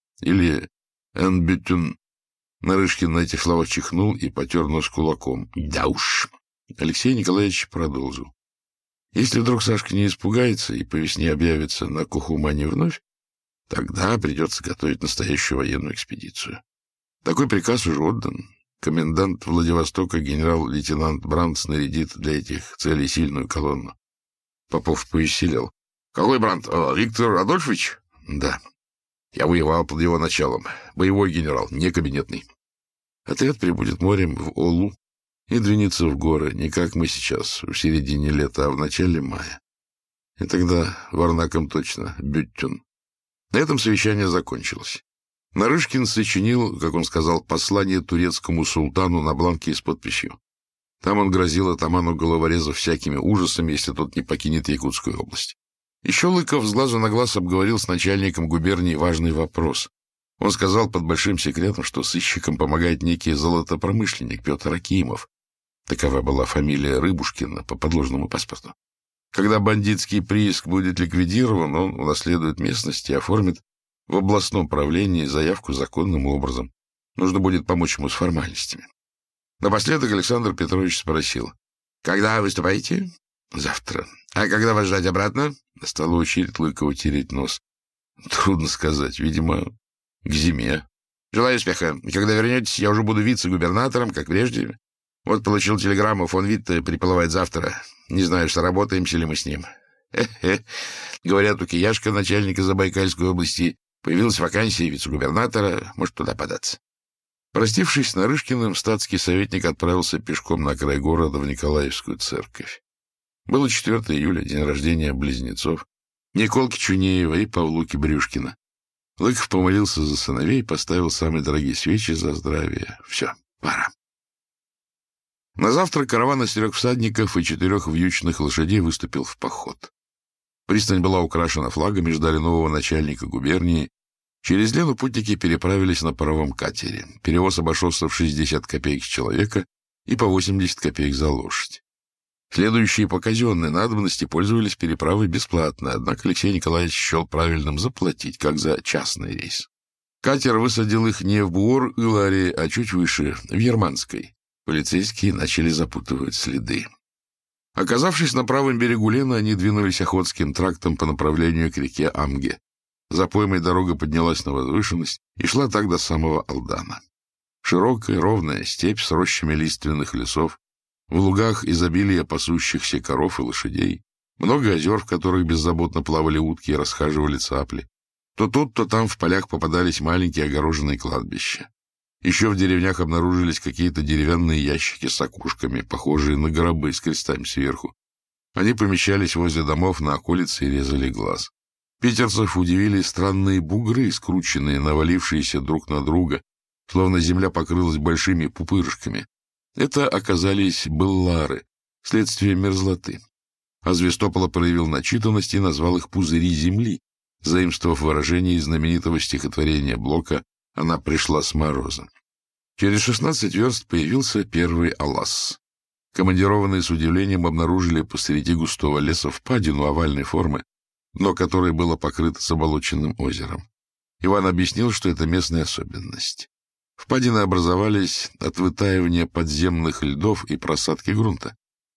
Или «энбютюн». Нарышкин на этих словах чихнул и потер нос кулаком. Да уж. Алексей Николаевич продолжил. Если вдруг Сашка не испугается и по весне объявится на Кухумане вновь, тогда придется готовить настоящую военную экспедицию. Такой приказ уже отдан. Комендант Владивостока генерал-лейтенант Брандт снарядит для этих целей сильную колонну. Попов повеселел. — Какой Брандт? Виктор Адольфович? — Да. Я воевал под его началом. Боевой генерал, не кабинетный. Отряд прибудет морем в Олу и двинется в горы, не как мы сейчас, в середине лета, а в начале мая. И тогда варнаком точно Бюттюн. На этом совещание закончилось. Нарышкин сочинил, как он сказал, послание турецкому султану на бланке с подписью. Там он грозил атаману головорезов всякими ужасами, если тот не покинет Якутскую область. Еще Лыков с глазу на глаз обговорил с начальником губернии важный вопрос. Он сказал под большим секретом, что сыщикам помогает некий золотопромышленник Петр Акимов. Такова была фамилия Рыбушкина по подложному паспорту. Когда бандитский прииск будет ликвидирован, он унаследует местность и оформит в областном правлении заявку законным образом. Нужно будет помочь ему с формальностями. Напоследок Александр Петрович спросил. — Когда выступаете? — Завтра. — А когда вас ждать обратно? Настала очередь Лыкова тереть нос. — Трудно сказать. Видимо, к зиме. — Желаю успеха. Когда вернетесь, я уже буду вице-губернатором, как прежде. Вот получил телеграмму, фон Витте приплывает завтра. Не знаю, сработаемся ли мы с ним. Говорят, у Кияшка, начальника Забайкальской области, появилась вакансия вице-губернатора. Может, туда податься. Простившись с Нарышкиным, статский советник отправился пешком на край города в Николаевскую церковь. Было 4 июля, день рождения близнецов, Николки Чунеева и Павлуки Брюшкина. Лыков помолился за сыновей, поставил самые дорогие свечи за здравие. Все, пора. На завтра караван из 3 всадников и 4 вьючных лошадей выступил в поход. Пристань была украшена флагами, ждали нового начальника губернии. Через Лену путники переправились на паровом катере. Перевоз обошелся в 60 копеек с человека и по 80 копеек за лошадь. Следующие по казенной надобности пользовались переправой бесплатно, однако Алексей Николаевич счел правильным заплатить, как за частный рейс. Катер высадил их не в Буор-Иларе, а чуть выше, в Ерманской. Полицейские начали запутывать следы. Оказавшись на правом берегу Лены, они двинулись Охотским трактом по направлению к реке Амге. За поймой дорога поднялась на возвышенность и шла так до самого Алдана. Широкая, ровная степь с рощами лиственных лесов, в лугах изобилие пасущихся коров и лошадей, много озер, в которых беззаботно плавали утки и расхаживали цапли. То тут, то там в полях попадались маленькие огороженные кладбища. Еще в деревнях обнаружились какие-то деревянные ящики с окушками, похожие на гробы с крестами сверху. Они помещались возле домов на околице и резали глаз. Питерцев удивили странные бугры, скрученные, навалившиеся друг на друга, словно земля покрылась большими пупырышками. Это оказались беллары, следствие мерзлоты. А Звестопола проявил начитанность и назвал их «пузыри земли», заимствовав выражение из знаменитого стихотворения Блока «Она пришла с мороза». Через 16 верст появился первый Алас. Командированные с удивлением обнаружили посреди густого леса впадину овальной формы, дно которой было покрыто заболоченным озером. Иван объяснил, что это местная особенность. Впадины образовались от вытаивания подземных льдов и просадки грунта.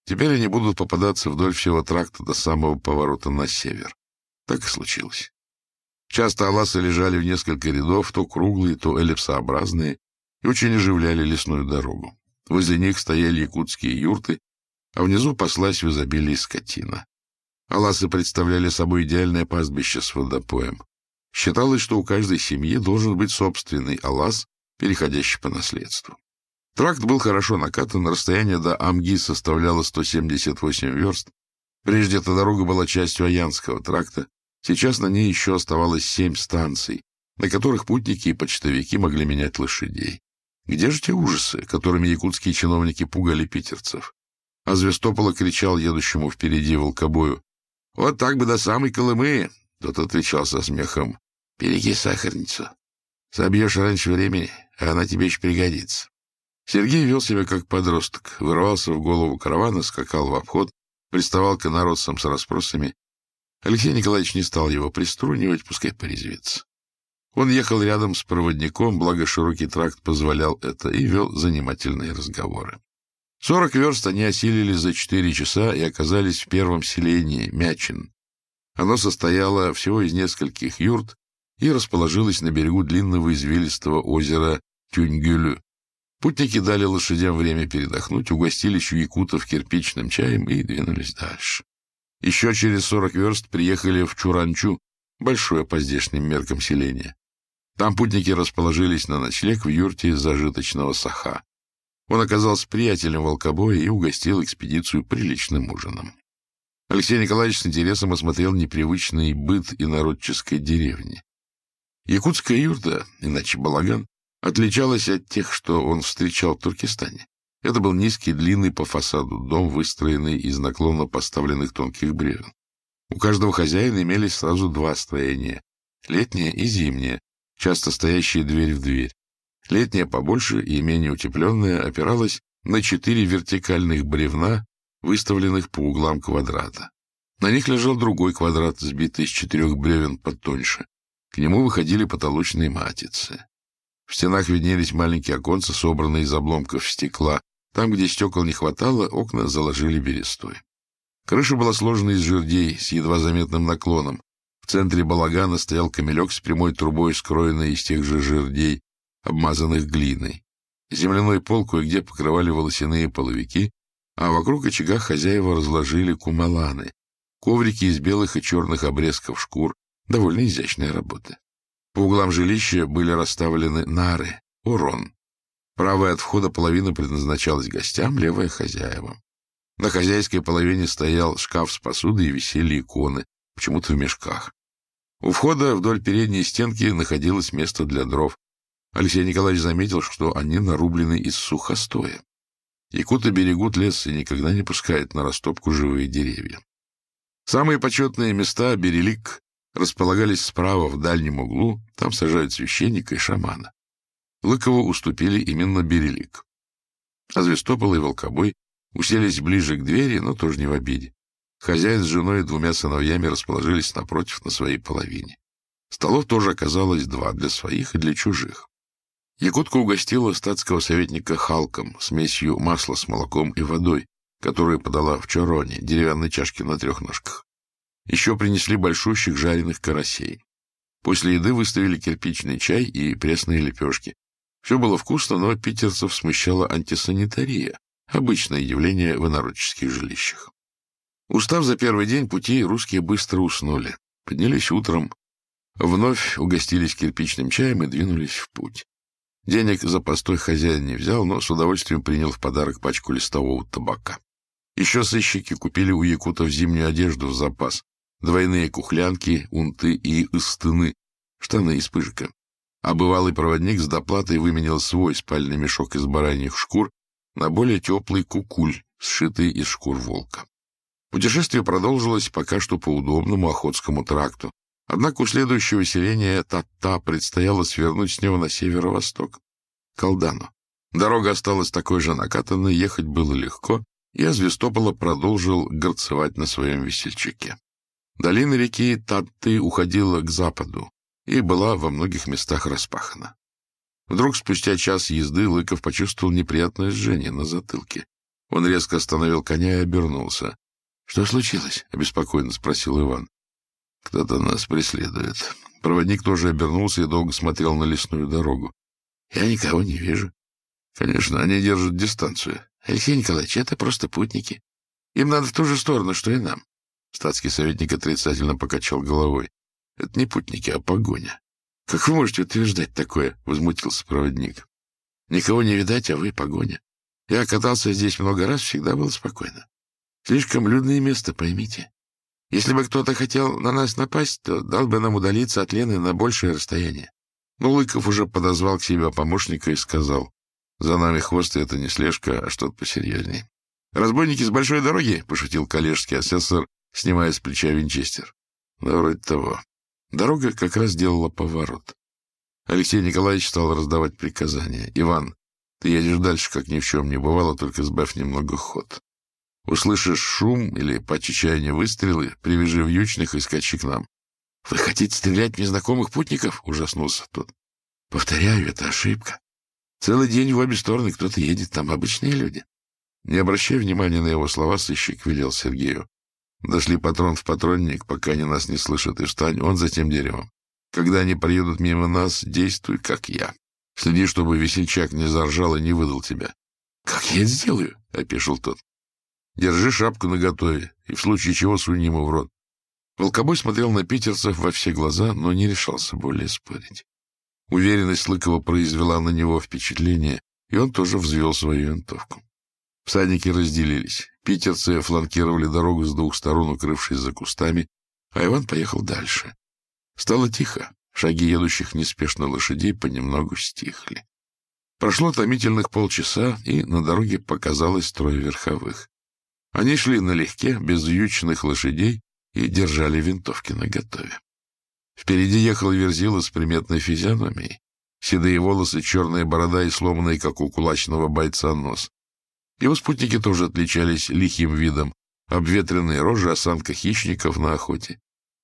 Теперь они будут попадаться вдоль всего тракта до самого поворота на север. Так и случилось. Часто аласы лежали в несколько рядов, то круглые, то эллипсообразные, и очень оживляли лесную дорогу. Возле них стояли якутские юрты, а внизу паслась в изобилии скотина. Аласы представляли собой идеальное пастбище с водопоем. Считалось, что у каждой семьи должен быть собственный алас, переходящий по наследству. Тракт был хорошо накатан, расстояние до Амги составляло 178 верст. Прежде эта дорога была частью Аянского тракта, сейчас на ней еще оставалось 7 станций, на которых путники и почтовики могли менять лошадей. Где же те ужасы, которыми якутские чиновники пугали питерцев? А Звестопола кричал едущему впереди волкобою: «Вот так бы до самой Колымы!» Тот отвечал со смехом: «Береги сахарницу. Собьешь раньше времени, а она тебе еще пригодится». Сергей вел себя как подросток, вырывался в голову каравана, скакал в обход, приставал к инородцам с расспросами. Алексей Николаевич не стал его приструнивать, пускай порезвится. Он ехал рядом с проводником, благо широкий тракт позволял это, и вел занимательные разговоры. 40 верст они осилили за 4 часа и оказались в первом селении Мячин. Оно состояло всего из нескольких юрт и расположилось на берегу длинного извилистого озера Тюньгюлю. Путники дали лошадям время передохнуть, угостились у якутов кирпичным чаем и двинулись дальше. Еще через 40 верст приехали в Чуранчу, большое по здешним меркам селение. Там путники расположились на ночлег в юрте зажиточного саха. Он оказался приятелем волкобоя и угостил экспедицию приличным ужином. Алексей Николаевич с интересом осмотрел непривычный быт инородческой деревни. Якутская юрта, иначе балаган, отличалась от тех, что он встречал в Туркестане. Это был низкий, длинный по фасаду дом, выстроенный из наклонно поставленных тонких бревен. У каждого хозяина имелись сразу 2 строения — летнее и зимнее, часто стоящие дверь в дверь. Летняя побольше и менее утепленная опиралась на 4 вертикальных бревна, выставленных по углам квадрата. На них лежал другой квадрат, сбитый из 4 бревен потоньше. К нему выходили потолочные матицы. В стенах виднелись маленькие оконца, собранные из обломков стекла. Там, где стекол не хватало, окна заложили берестой. Крыша была сложена из жердей с едва заметным наклоном. В центре балагана стоял камелек с прямой трубой, скроенной из тех же жердей, обмазанных глиной. Земляной пол кое-где покрывали волосяные половики, а вокруг очага хозяева разложили кумаланы, коврики из белых и черных обрезков шкур, довольно изящная работа. По углам жилища были расставлены нары, урон. Правая от входа половина предназначалась гостям, левая — хозяевам. На хозяйской половине стоял шкаф с посудой и висели иконы, почему-то в мешках. У входа вдоль передней стенки находилось место для дров. Алексей Николаевич заметил, что они нарублены из сухостоя. Якуты берегут лес и никогда не пускают на растопку живые деревья. Самые почетные места берелик располагались справа в дальнем углу, там сажают священника и шамана. Лыкову уступили именно берелик. А Звестопол и Волкобой уселись ближе к двери, но тоже не в обиде. Хозяин с женой и 2 сыновьями расположились напротив на своей половине. Столов тоже оказалось 2, для своих и для чужих. Якутка угостила статского советника халком, смесью масла с молоком и водой, которую подала в чороне, деревянной чашке на 3 ножках. Еще принесли большущих жареных карасей. После еды выставили кирпичный чай и пресные лепешки. Все было вкусно, но питерцев смущала антисанитария, обычное явление в инородческих жилищах. Устав за первый день пути, русские быстро уснули. Поднялись утром, вновь угостились кирпичным чаем и двинулись в путь. Денег за постой хозяин не взял, но с удовольствием принял в подарок пачку листового табака. Еще сыщики купили у якутов зимнюю одежду в запас, 2 кухлянки, унты и ыстыны, штаны из пыжика. А бывалый проводник с доплатой выменял свой спальный мешок из бараньих шкур на более теплый кукуль, сшитый из шкур волка. Путешествие продолжилось пока что по удобному Охотскому тракту, однако у следующего селения Татта предстояло свернуть с него на северо-восток, к Алдану. Дорога осталась такой же накатанной, ехать было легко, и Звестопола продолжил горцевать на своем весельчаке. Долина реки Татты уходила к западу и была во многих местах распахана. Вдруг спустя час езды Лыков почувствовал неприятное жжение на затылке. Он резко остановил коня и обернулся. — Что случилось? — обеспокоенно спросил Иван. — Кто-то нас преследует. Проводник тоже обернулся и долго смотрел на лесную дорогу. — Я никого не вижу. — Конечно, они держат дистанцию. — Алексей Николаевич, это просто путники. Им надо в ту же сторону, что и нам. Статский советник отрицательно покачал головой. — Это не путники, а погоня. — Как вы можете утверждать такое? — возмутился проводник. — Никого не видать, а вы погоня. Я катался здесь много раз, всегда было спокойно. Слишком людное место, поймите. Если бы кто-то хотел на нас напасть, то дал бы нам удалиться от Лены на большее расстояние. Но Лыков уже подозвал к себе помощника и сказал: «За нами хвост, и это не слежка, а что-то посерьезней». «Разбойники с большой дороги?» — пошутил коллежский асессор, снимая с плеча винчестер. «Да, вроде того». Дорога как раз делала поворот. Алексей Николаевич стал раздавать приказания. «Иван, ты едешь дальше, как ни в чем не бывало, только сбавь немного ход. Услышишь шум или по чечаянию выстрелы, привяжи вьючных и скачи к нам». — Вы хотите стрелять в незнакомых путников? — ужаснулся тот. — Повторяю, это ошибка. Целый день в обе стороны кто-то едет, там обычные люди. Не обращая внимания на его слова, сыщик велел Сергею: «Дошли патрон в патронник, пока они нас не слышат, и встань он за тем деревом. Когда они проедут мимо нас, действуй, как я. Следи, чтобы весельчак не заржал и не выдал тебя». — Как я это сделаю? — опешил тот. — Держи шапку наготове и в случае чего сунь ему в рот. Волкобой смотрел на питерцев во все глаза, но не решался более спорить. Уверенность Лыкова произвела на него впечатление, и он тоже взвел свою винтовку. Всадники разделились. Питерцы фланкировали дорогу с двух сторон, укрывшись за кустами, а Иван поехал дальше. Стало тихо. Шаги едущих неспешно лошадей понемногу стихли. Прошло томительных полчаса, и на дороге показалось трое верховых. Они шли налегке, без вьючных лошадей, и держали винтовки наготове. Впереди ехал Верзила с приметной физиономией. Седые волосы, черная борода и сломанный, как у кулачного бойца, нос. Его спутники тоже отличались лихим видом, обветренные рожи, осанка хищников на охоте.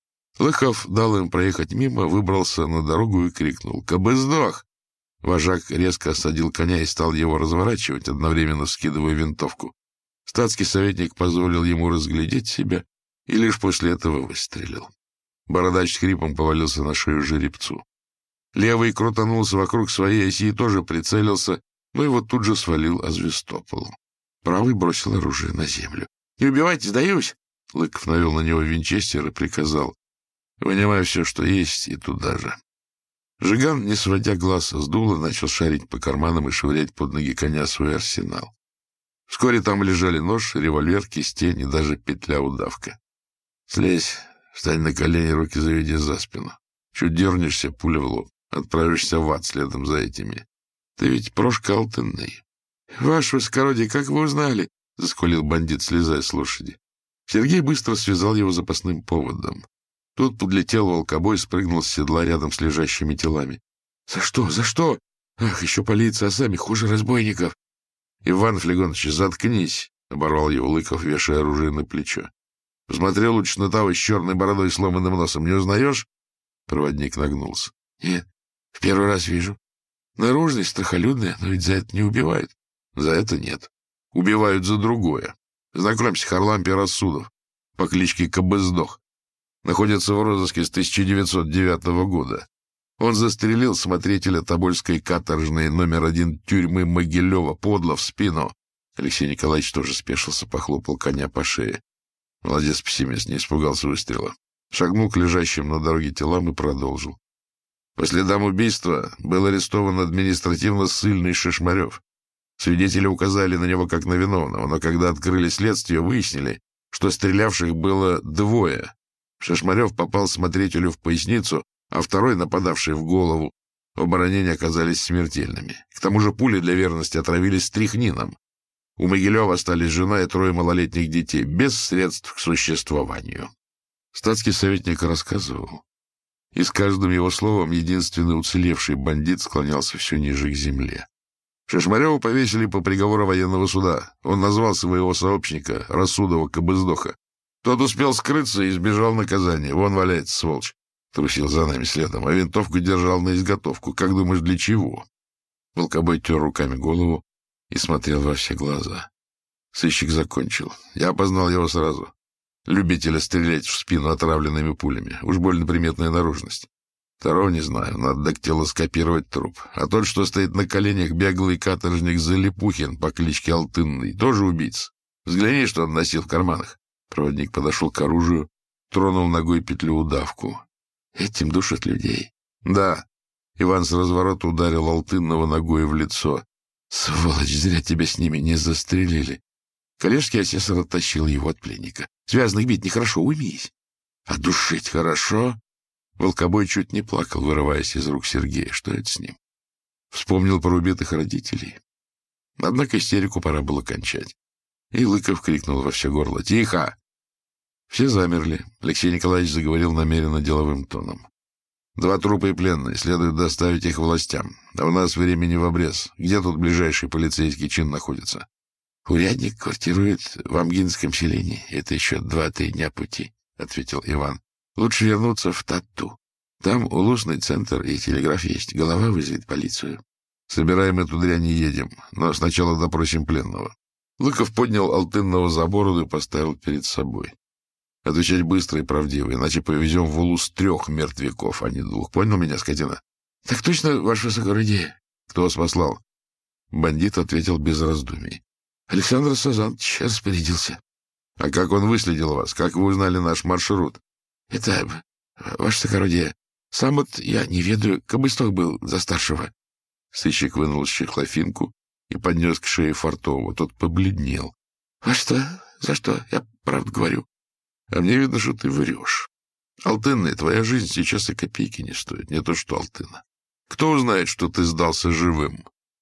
Лыков дал им проехать мимо, выбрался на дорогу и крикнул: «Кабы сдох!» Вожак резко осадил коня и стал его разворачивать, одновременно вскидывая винтовку. Статский советник позволил ему разглядеть себя и лишь после этого выстрелил. Бородач с хрипом повалился на шею жеребцу. Левый крутанулся вокруг своей оси и тоже прицелился, но его тут же свалил Азвестополу. Правый бросил оружие на землю. — Не убивайте, сдаюсь! Лыков навел на него винчестер и приказал: «Вынимай все, что есть, и туда же». Жиган, не сводя глаз с дула, начал шарить по карманам и швырять под ноги коня свой арсенал. Вскоре там лежали нож, револьвер, кистень и даже петля-удавка. «Слезь, встань на колени, руки заведи за спину. Чуть дернешься, пуля в лоб. Отправишься в ад следом за этими. Ты ведь Прошка Алтынный». — Ваше высокородие, как вы узнали? — заскулил бандит, слезая с лошади. Сергей быстро связал его запасным поводом. Тут подлетел волкобой, спрыгнул с седла рядом с лежащими телами. — За что? За что? Ах, еще полиция, а сами хуже разбойников. — Иван Флегонович, заткнись! — оборвал его Лыков, вешая оружие на плечо. — Посмотрел лучше на того с черной бородой и сломанным носом. Не узнаешь? Проводник нагнулся. — Нет, в первый раз вижу. Наружный, страхолюдный, но ведь за это не убивают. За это нет. Убивают за другое. Знакомься, Харлампий Рассудов по кличке Кабыздох. Находится в розыске с 1909 года. Он застрелил смотрителя Тобольской каторжной номер 1 тюрьмы Могилева подло в спину. Алексей Николаевич тоже спешился, похлопал коня по шее. Молодец, пессимист, не испугался выстрела. Шагнул к лежащим на дороге телам и продолжил. По следам убийства был арестован административно ссыльный Шишмарев. Свидетели указали на него как на виновного, но когда открыли следствие, выяснили, что стрелявших было двое. Шишмарев попал смотрителю в поясницу, а второй, нападавший, в голову. Оба ранения оказались смертельными. К тому же пули для верности отравились стрихнином. У Могилева остались жена и 3 малолетних детей, без средств к существованию. Статский советник рассказывал, и с каждым его словом единственный уцелевший бандит склонялся все ниже к земле. Шишмарева повесили по приговору военного суда. Он назвал своего сообщника, Рассудова Кабыздоха. Тот успел скрыться и избежал наказания. Вон валяется, сволочь. Трусил за нами следом, а винтовку держал на изготовку. Как думаешь, для чего? Волкобой тер руками голову и смотрел во все глаза. Сыщик закончил. Я опознал его сразу. Любителя стрелять в спину отравленными пулями. Уж больно приметная наружность. Второго не знаю, надо дактилоскопировать труп. А тот, что стоит на коленях, беглый каторжник Залипухин по кличке Алтынный, тоже убийца. Взгляни, что он носил в карманах. Проводник подошел к оружию, тронул ногой петлю-удавку. Этим душат людей. Да. Иван с разворота ударил Алтынного ногой в лицо. Сволочь, зря тебя с ними не застрелили. Коллежский асессор оттащил его от пленника. Связанных бить нехорошо, уймись. А душить хорошо? Волкобой чуть не плакал, вырываясь из рук Сергея. Что это с ним? Вспомнил про убитых родителей. Однако истерику пора было кончать. И Лыков крикнул во все горло: «Тихо!» Все замерли. Алексей Николаевич заговорил намеренно деловым тоном. 2 трупа и пленные. Следует доставить их властям. А у нас времени в обрез. Где тут ближайший полицейский чин находится? Урядник квартирует в Амгинском селении. Это еще 2-3 дня пути, — ответил Иван. Лучше вернуться в Татту. Там улусный центр и телеграф есть. Голова вызовет полицию. Собираем эту дрянь и едем. Но сначала допросим пленного. Лыков поднял Алтынного за бороду и поставил перед собой. Отвечать быстро и правдиво, иначе повезем в Улус 3 мертвяков, а не 2. Понял меня, скотина? — Так точно, ваше высокородие. — Кто вас послал? Бандит ответил без раздумий. — Александр Сазанович распорядился. — А как он выследил вас? Как вы узнали наш маршрут? — Это, ваше высокородие, сам вот я не ведаю, кабысток был за старшего. Сыщик вынул из чехла финку и поднес к шее Фартового. Тот побледнел. — А что? За что? Я правду говорю. — А мне видно, что ты врешь. Алтынный, твоя жизнь сейчас и копейки не стоит, не то что Алтына. Кто узнает, что ты сдался живым?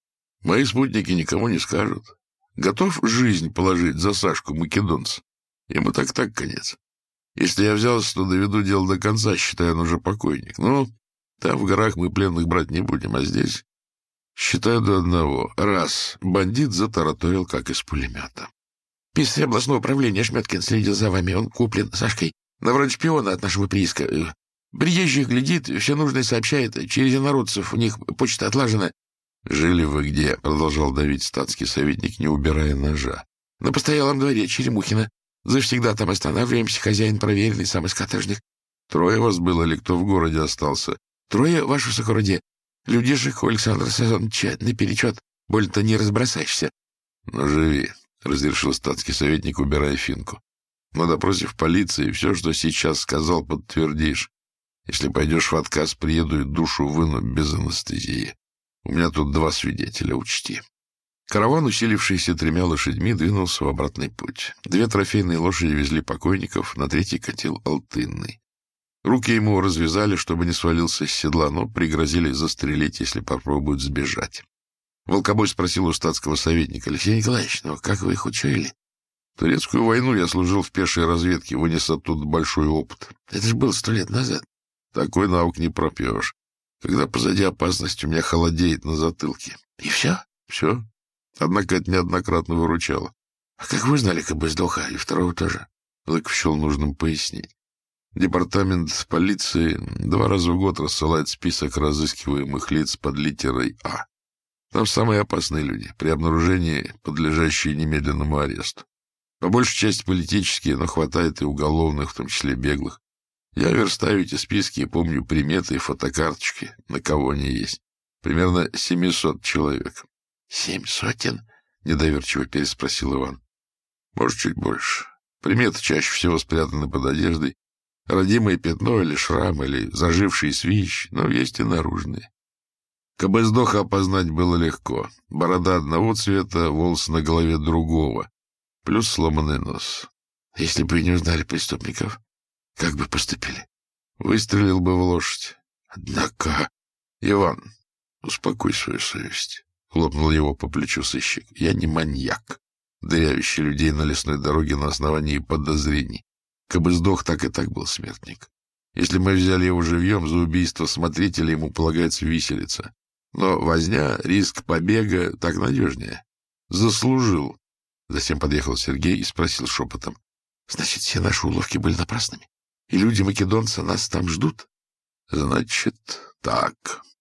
Мои спутники никому не скажут. Готов жизнь положить за Сашку Македонца? Ему так конец. Если я взялся, то доведу дело до конца, считая, он уже покойник. Но там в горах мы пленных брать не будем, а здесь считаю до 1. Раз. Бандит затараторил, как из пулемета. Писарь областного управления Шметкин следил за вами. Он куплен Сашкой на вроде шпиона от нашего прииска. Приезжих глядит, все нужное сообщает. Через инородцев у них почта отлажена. — Жили вы где? — продолжал давить статский советник, не убирая ножа. — На постоялом дворе Черемухина. Завсегда там останавливаемся. Хозяин проверенный, сам из каторжных. — 3 вас было или кто в городе остался? — 3, ваше высокородие. Людишек у Александра Сазановича наперечет. Больно-то не разбросаешься. — Ну, живи. — разрешил статский советник, убирая финку. — На допросе в полиции все, что сейчас сказал, подтвердишь. Если пойдешь в отказ, приеду и душу выну без анестезии. У меня тут 2 свидетеля, учти. Караван, усилившийся 3 лошадьми, двинулся в обратный путь. 2 трофейные лошади везли покойников, на 3-й катил Алтынный. Руки ему развязали, чтобы не свалился с седла, но пригрозили застрелить, если попробует сбежать. Волкобой спросил у статского советника: — Алексей Николаевич, ну как вы их учуяли? — Турецкую войну я служил в пешей разведке, вынес оттуда большой опыт. — Это же было 100 лет назад. — Такой наук не пропьешь. Когда позади опасность, у меня холодеет на затылке. — И все? — Все. Однако это неоднократно выручало. — А как вы знали Кабыздоха и 2 тоже? Лыков счел нужным пояснить. Департамент полиции 2 раза в год рассылает список разыскиваемых лиц под литерой «А». Там самые опасные люди, при обнаружении подлежащие немедленному аресту. По большей части политические, но хватает и уголовных, в том числе беглых. Я верстаю эти списки и помню приметы и фотокарточки, на кого они есть. Примерно 700 человек. — 700? — недоверчиво переспросил Иван. — Может, чуть больше. Приметы чаще всего спрятаны под одеждой. Родимое пятно или шрам, или заживший свищ, но есть и наружные. Кабыздоха опознать было легко. Борода одного цвета, волосы на голове другого, плюс сломанный нос. Если бы вы не узнали преступников, как бы поступили? Выстрелил бы в лошадь. Однако... Иван, успокой свою совесть. Хлопнул его по плечу сыщик. Я не маньяк, дырявящий людей на лесной дороге на основании подозрений. Кабыздох так и так был смертник. Если мы взяли его живьем, за убийство смотрителя ему полагается виселица. Но возня, риск побега так надежнее. Заслужил. Затем подъехал Сергей и спросил шепотом: — Значит, все наши уловки были напрасными? И люди македонца нас там ждут? — Значит, так.